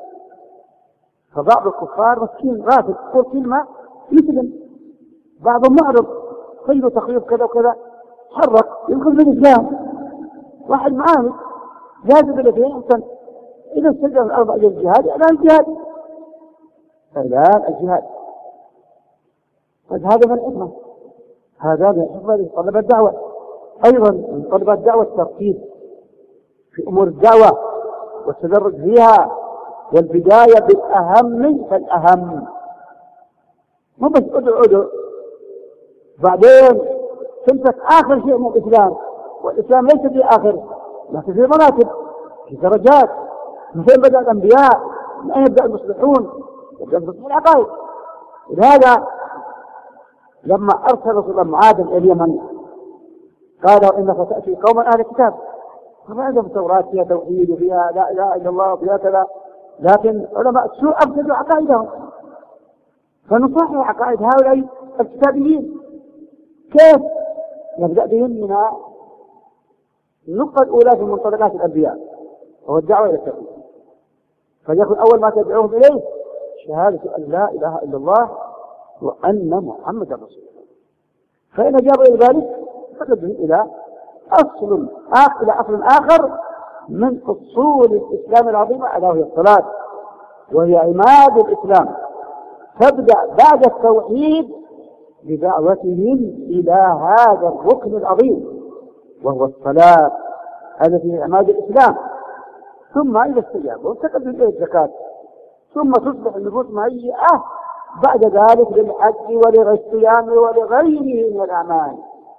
فبعض الكفار مسكين غافل، تقول كلمة يسلم، بعضهم معرض، خير تخير كذا وكذا، حرك يدخل في الإسلام. واحد معاند جاذب الاثنين أحسن. إذا استجاب الأرض أجل الجهاد، الآن الجهاد، الآن الجهاد. هذا من الحكمة، هذا من الحكمة لطلب الدعوة. أيضا من طلب الدعوة التركيز في أمور الدعوة والتدرج فيها، والبداية بالأهم فالأهم. مو بس ادعو بعدين تمسك آخر شيء من الإسلام، والإسلام ليس في آخر، لكن في مراتب، في درجات. من فين بدأ الأنبياء؟ من أين يبدأ المصلحون؟ يبدأ المصلحون العقائد. لهذا لما أرسل رسول الله معاذ إلى اليمن قال: إنك تأتي قوما أهل الكتاب، فما عندهم التوراة فيها توحيد وفيها لا إله إلا الله وفيها كذا، لكن علماء السوء أفسدوا عقائدهم، فنصحح عقائد هؤلاء الكتابيين. كيف؟ نبدأ بهم من النقطة الأولى في منطلقات الأنبياء وهو الدعوة إلى التوحيد، فليكن أول ما تدعوهم إليه شهادة أن لا إله إلا الله وأن محمدا رسول الله. فإن أجابوا إلى ذلك فقدهم إلى أصل آخر من أصول الإسلام العظيمة، ألا وهي الصلاة، وهي عماد الإسلام. تبدأ بعد التوحيد بدعوتهم إلى هذا الركن العظيم وهو الصلاة التي هي عماد الإسلام. ثم إذا استجابوا تقدم إليه الزكاة، ثم تصبح النفوس مهيئة بعد ذلك للحج وللصيام ولغيره من الأعمال.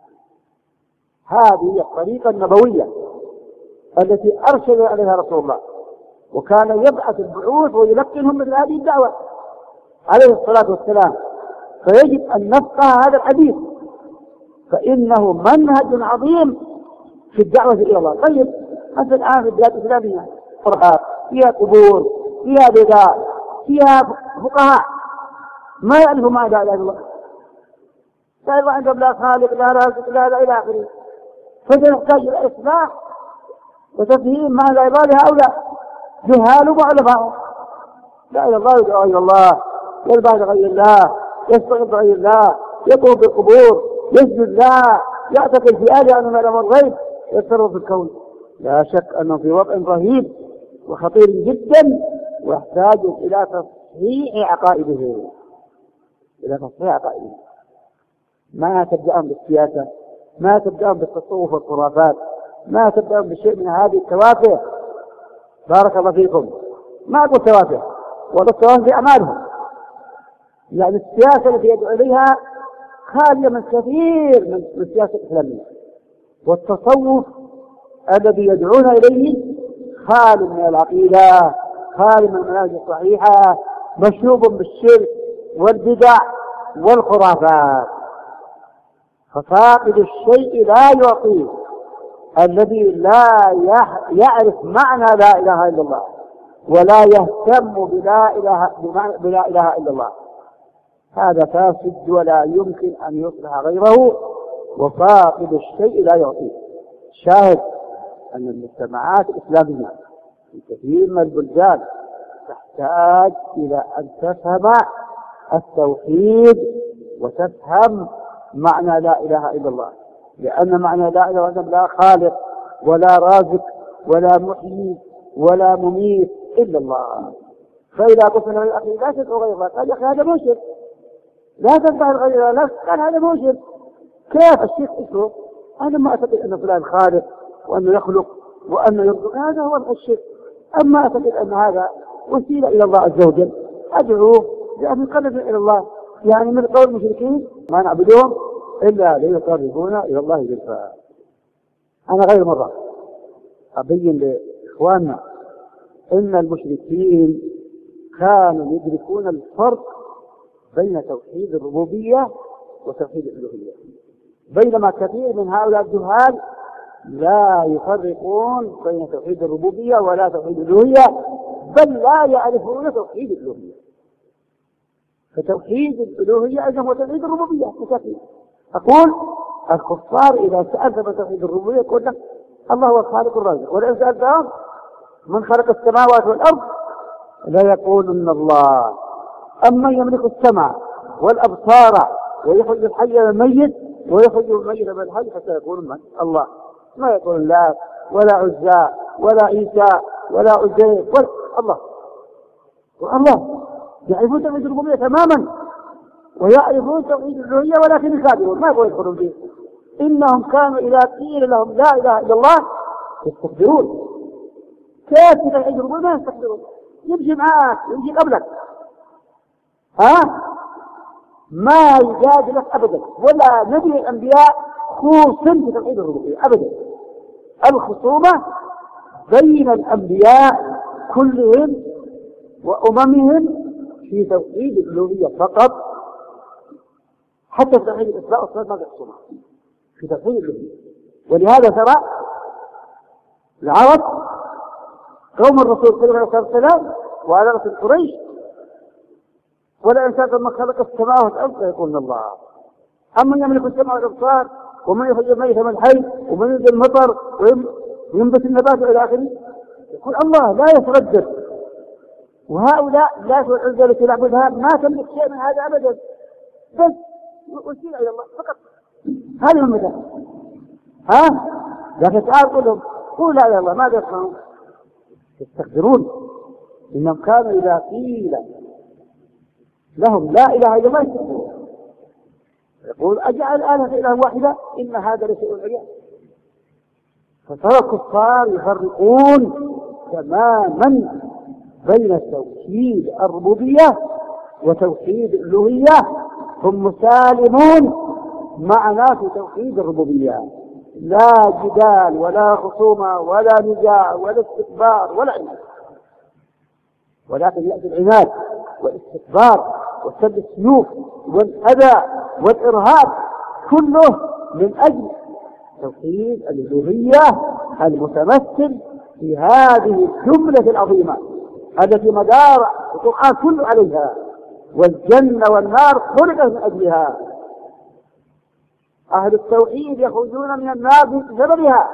هذه الطريقة النبوية التي أرشد عليها رسول الله، وكان يبعث البعوث ويلقنهم مثل هذه الدعوة عليه الصلاة والسلام. فيجب أن نفقه هذا الحديث، فإنه منهج عظيم في الدعوة إلى الله. طيب مثل الآن في البلاد الإسلامية فيها قبور، فيها بدع، فيها فقهاء ما يعرفوا ما لا إله إلا الله، لا يرضى عندهم لا خالق لا رازق لا إلى آخره. فسنحتاج إلى إصلاح وتفهيم ما لا يرضى هؤلاء جهال وعلماء. لا إلى الله يدعو إلى الله، يذبح لغير الله، يستغيث بغير الله، يطوف بالقبور، يسجد له، يعتقد في آلهة من الأمر الغيب، يتصرف في الكون. لا شك أنه في وضع رهيب وخطير جدا، ويحتاج إلى تصحيح عقائده. ما تبدأون بالسياسة، ما تبدأون بالتصوف والخرافات، ما تبدأون بشيء من هذه التوافه. بارك الله فيكم. ما أقول توافه، ولا التوافه في أعمالهم. يعني السياسة التي يدعو إليها خالية من كثير من السياسة الإسلامية، والتصوف الذي يدعون إليه خال من العقيدة، خال من المناهج الصحيحة، مشوب بالشرك والبدع والخرافات. ففاقد الشيء لا يعطيه، الذي لا يعرف معنى لا إله إلا الله ولا يهتم بلا إله إلا الله، هذا فاسد ولا يمكن أن يصلح غيره. وفاقد الشيء لا يعطيه. شاهد أن المجتمعات الإسلامية في كثير من البلدان تحتاج إلى أن تفهم التوحيد وتفهم معنى لا إله إلا الله، لأن معنى لا إله إلا الله لا خالق ولا رازق ولا محيي ولا مميت إلا الله. فإذا قلنا للأخي لا تدعو غير الله، قال يا أخي هذا مشرك، لا تذبح غير الله، قال هذا مشرك. كيف الشيخ اسمه؟ أنا ما أعتقد أن فلان خالق وأنه يخلق وأنه يرزق، هذا هو الشرك. أما أعتقد أن هذا وسيلة إلى الله عز وجل، أدعوه لأن يقرب إلى الله، يعني من قول المشركين ما نعبدهم إلا ليقربونا إلى الله زلفى. أنا غير مرة أبين لإخواننا إن المشركين كانوا يدركون الفرق بين توحيد الربوبية وتوحيد الألوهية، بينما كثير من هؤلاء الجهال لا يفرقون بين توحيد الربوبية ولا توحيد الألوهية، بل لا يعرفون توحيد الألوهية. فتوحيد الألوهية أيضا هو توحيد الربوبية. أقول الكفار إذا سألت عن توحيد الربوبية يقول لك الله هو الخالق الرازق، ولئن سألتهم من خلق السماوات والأرض لا يقولن الله. أما يملك السمع والأبصار ويخرج الحي من الميت ويخرج الميت من الحي حتى يقول من الله. ما يقول الله ولا عزى ولا عيسى ولا عزير ولا الله. والله يعرفون توحيد الربوبية تماما ويعرفون توحيد الألوهية، ولكن يكابرون ما يقولون يدخلون فيه. إنهم كانوا إذا قيل لهم لا إله إلا الله يستكبرون. كيف توحيد الربوبية ما يستكبرون؟ يمشي معاك يمشي قبلك، ما يجادلك أبدا، ولا نبي الأنبياء خوصا في توحيد الربوبية أبدا. الخصومة بين الأنبياء كلهم وأممهم في توحيد الألوهية فقط، حتى في توحيد الإسراء والصلاة ما في خصومة في توحيد الألوهية. ولهذا ترى العرب قوم الرسول صلى الله عليه وسلم وعلى رأس قريش ولا إنسان ثم خلق السماوات والأرض يقولون الله. أما يملك السماء والأبصار ومن يخرج الميت من الحي، ومن ينزل المطر وينبت النبات إلى آخره. يقول الله لا يتردد. وهؤلاء لا العزة التي نعبدها ما تملك شيء من هذا أبدا، بس وسيلة إلى الله فقط. هذه المثال. لكن تعال قل لهم قول لا إله إلا الله، ماذا يفعلون؟ يستكبرون. إنهم كانوا إذا قيل لهم لا إله إلا الله يستكبرون. يقول أجعل الآلهة إله واحدة إن هذا لشيء عجاب. فترى الكفار يفرقون تماما بين توحيد الربوبية وتوحيد الألوهية. هم مسالمون مع ناس توحيد الربوبية، لا جدال ولا خصومة ولا نزاع ولا استكبار ولا عناد. ولكن يأتي العناد والاستكبار وسد السيوف والأذى والإرهاب كله من أجل توحيد الألوهية المتمثل في هذه الجملة العظيمة التي مدار القرآن كله عليها، والجنة والنار خلقت من أجلها. أهل التوحيد يخرجون من النار بسببها.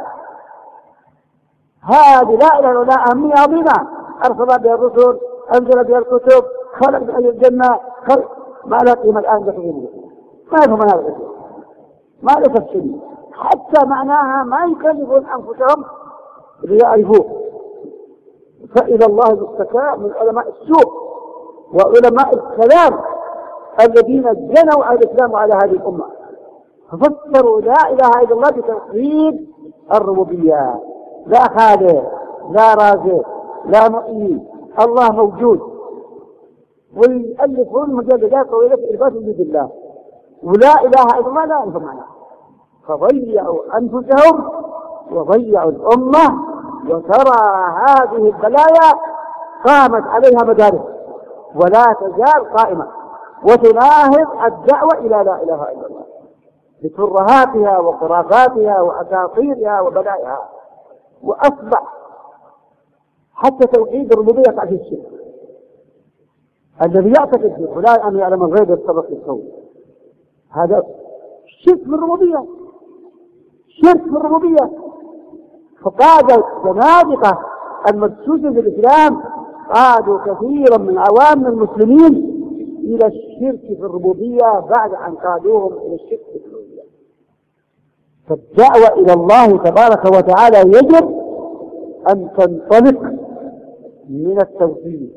هذه لا إله إلا الله أهمية عظيمة، أرسل بها الرسل، أنزل بها الكتب، خلق بها الجنة، ما لا قيمة الآن بحجم ما يفهم هذا الشيء، ما له تفسير، حتى معناها ما يكلفون أنفسهم ليعرفوه. فإلى الله المستكى من علماء السوء وعلماء الكلام الذين جنوا على الإسلام وعلى هذه الأمة، ففسروا لا إله إلا الله بتوحيد الربوبية. لا خالق، لا رازق، لا معين، الله موجود. ويؤلفون مجلدات طويلة في إثبات وجود الله، ولا إله إلا الله لا يعرفون معناه. فضيعوا أنفسهم وضيعوا الأمة. وترى هذه البلايا قامت عليها مدارس ولا تزال قائمة، وتناهض الدعوة إلى لا إله إلا الله بترهاتها وخرافاتها وأساطيرها وبلائها. وأصبح حتى توحيد الربوبية يقع في الشرك. الذي يعتقد في فلان أن يعلم الغيب يتصرف في الكون، هذا شرك من الربوبية، شرك من الربوبية. فقاد الزنادقة المدسوسة في الإسلام قادوا كثيرا من عوام المسلمين إلى الشرك في الربوبية بعد أن قادوهم إلى الشرك في الألوهية. فالدعوة إلى الله تبارك وتعالى يجب أن تنطلق من التوحيد،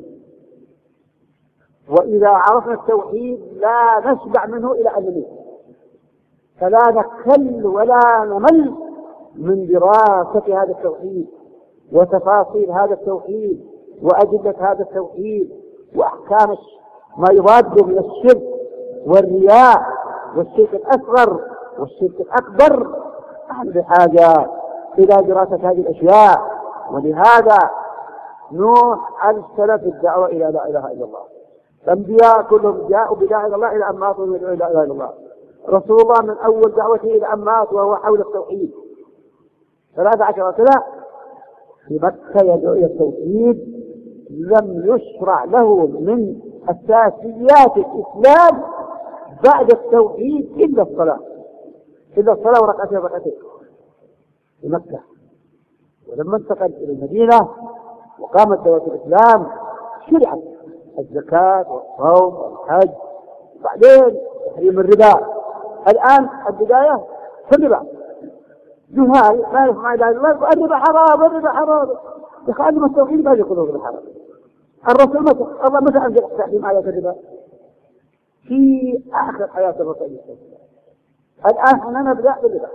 وإذا عرفنا التوحيد لا نشبع منه إلى أن نموت، فلا نكل ولا نمل من دراسة هذا التوحيد وتفاصيل هذا التوحيد وأدلة هذا التوحيد وأحكام ما يضاد من الشرك والرياء والشرك الأصغر والشرك الأكبر. نحن بحاجة إلى دراسة هذه الأشياء. ولهذا نوح أرسل في الدعوة إلى لا إله إلا الله. الأنبياء كلهم جاءوا بلا إله إلا الله إلى أن ماتوا يدعوا إلى لا إله إلا الله. رسول الله من أول دعوته إلى أن مات وهو حول التوحيد 13 سنة في مكة يدعو إلى التوحيد. لم يشرع له من أساسيات الإسلام بعد التوحيد إلا الصلاة وركعتين في مكة. ولما انتقل إلى المدينة وقامت دولة الإسلام شرعت الزكاة والصوم والحج، وبعدين تحريم الربا. الآن البداية في الربا، جهال ما يعرف ما إله إلا الله، الربا حرام الربا حرام. يخالف التوحيد ما يقولوا الربا حرام. الرسول الله متى أنزل تحريم آيات الربا؟ في آخر حياة الرسول. الآن احنا نبدأ بالربا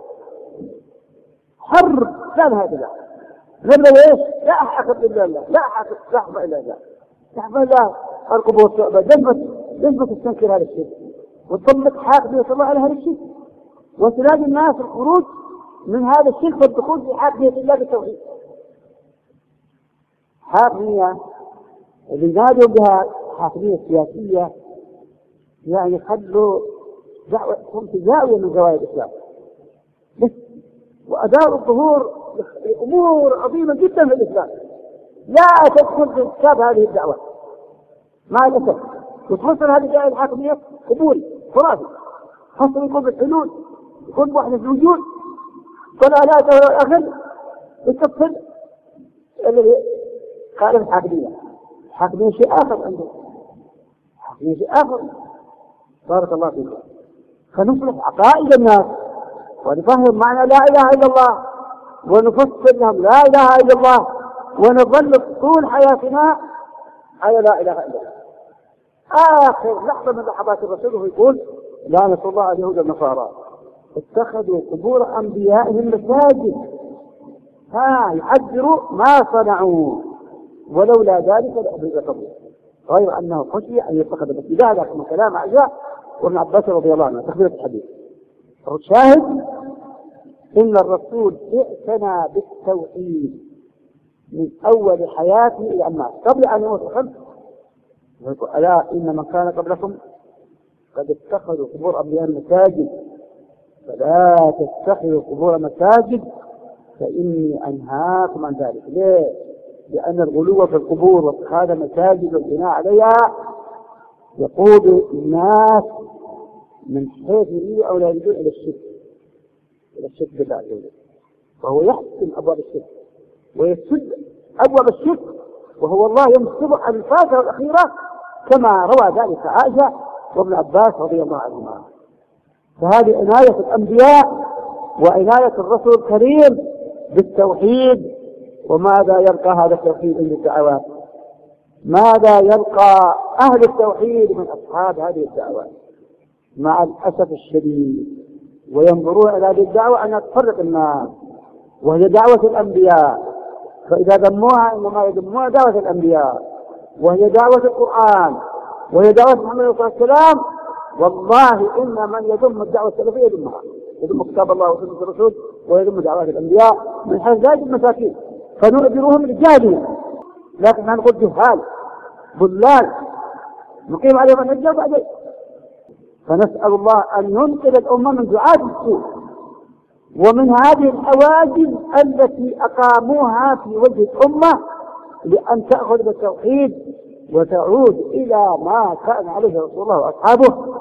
حرب، لا هذا نبدأ ايش؟ لا أحقق إلا الله، لا أحقق لحظة إلا الله، لحظة الله أرقبه الصعبة. لازم تستنكر هذا الشيء وتطلق حاكم يصلى الله على هذا الشيء، وتلاقي الناس الخروج من هذا الشرك والدخول في حاكمية الله بالتوحيد. حاكمية اللي نادوا بها حاكمية سياسية، يعني خلوا دعوة في زاوية من زوايا الإسلام بس، وأداء الظهور لأمور عظيمة جدا في الإسلام لا تدخل في حساب هذه الدعوة مع الأسف. وتفسر هذه الدعوة الحاكمية قبوري خرافي، فصل يقول بالحلول يكون وحدة الوجود ضلالاته والأخر يكفر الذي قال الحاكمية. الحاكمية شيء آخر عنده، الحاكمية شيء آخر. بارك الله فيكم. فنصلح عقائد الناس ونفهم معنى لا إله إلا الله، ونفسر لهم لا إله إلا الله، ونظل طول حياتنا على لا إله إلا الله. آخر لحظة من لحظات الرسول يقول لعنة الله على اليهود والنصارى اتخذوا قبور أنبيائهم مساجد، يحذروا ما صنعوا ولولا ذلك لأبرز قبره، غير أنه خشي أن يتخذ مسجدا. هذا كما كلام عائشة وابن عباس رضي الله عنه تخبير الحديث. الشاهد إن الرسول اعتنى بالتوحيد من أول حياته إلى أن مات، قبل أن يموت خمس يقول ألا إن من كان قبلكم قد اتخذوا قبور أنبيائهم مساجد فلا تتخذوا قبور مساجد فإني أنهاكم عن ذلك. ليه؟ لأن الغلو في القبور واتخاذ مساجد والبناء عليها يقود الناس من حيث يريدوا أو لا يريدون إلى الشرك بالله عز وجل، وهو يحسن أبواب الشرك ويسد أبواب الشرك، وهو الله يوم الصبح عن الفاتحة الأخيرة كما روى ذلك عائشة وابن عباس رضي الله عنهما. فهذه عناية الأنبياء وعناية الرسول الكريم بالتوحيد. وماذا يلقى هذا التوحيد عند الدعوات؟ ماذا يلقى أهل التوحيد من أصحاب هذه الدعوات؟ مع الأسف الشديد وينظرون إلى هذه الدعوة أنها تفرق الناس، وهي دعوة الأنبياء، فإذا ذموها إنما يذمون دعوة الأنبياء، وهي دعوة القرآن، وهي دعوة محمد صلى الله عليه وسلم. والله إن من يذم الدعوة السلفية يذمها، يذم كتاب الله وسنة الرسول ويذم دعوات الأنبياء من حيث ذلك المساكين، فنؤجرهم لجهلهم، لكن نقول جهال ضلال نقيم عليهم الحجة بعدين. فنسأل الله أن ينقذ الأمة من دعاة السوء ومن هذه الحواجز التي أقاموها في وجه الأمة لأن تأخذ بالتوحيد وتعود إلى ما كان عليه رسول الله وأصحابه.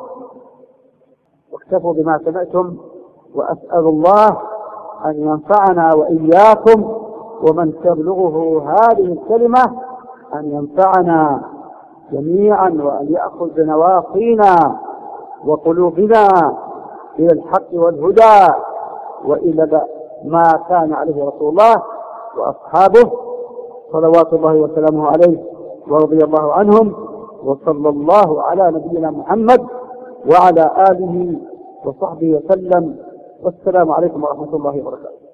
واكتفوا بما سمعتم، وأسأل الله أن ينفعنا وإياكم ومن تبلغه هذه الكلمة أن ينفعنا جميعا، وأن يأخذ بنواصينا وقلوبنا إلى الحق والهدى وإلى ما كان عليه رسول الله وأصحابه صلوات الله وسلامه عليه ورضي الله عنهم. وصلى الله على نبينا محمد وعلى آله وصحبه وسلم، والسلام عليكم ورحمة الله وبركاته.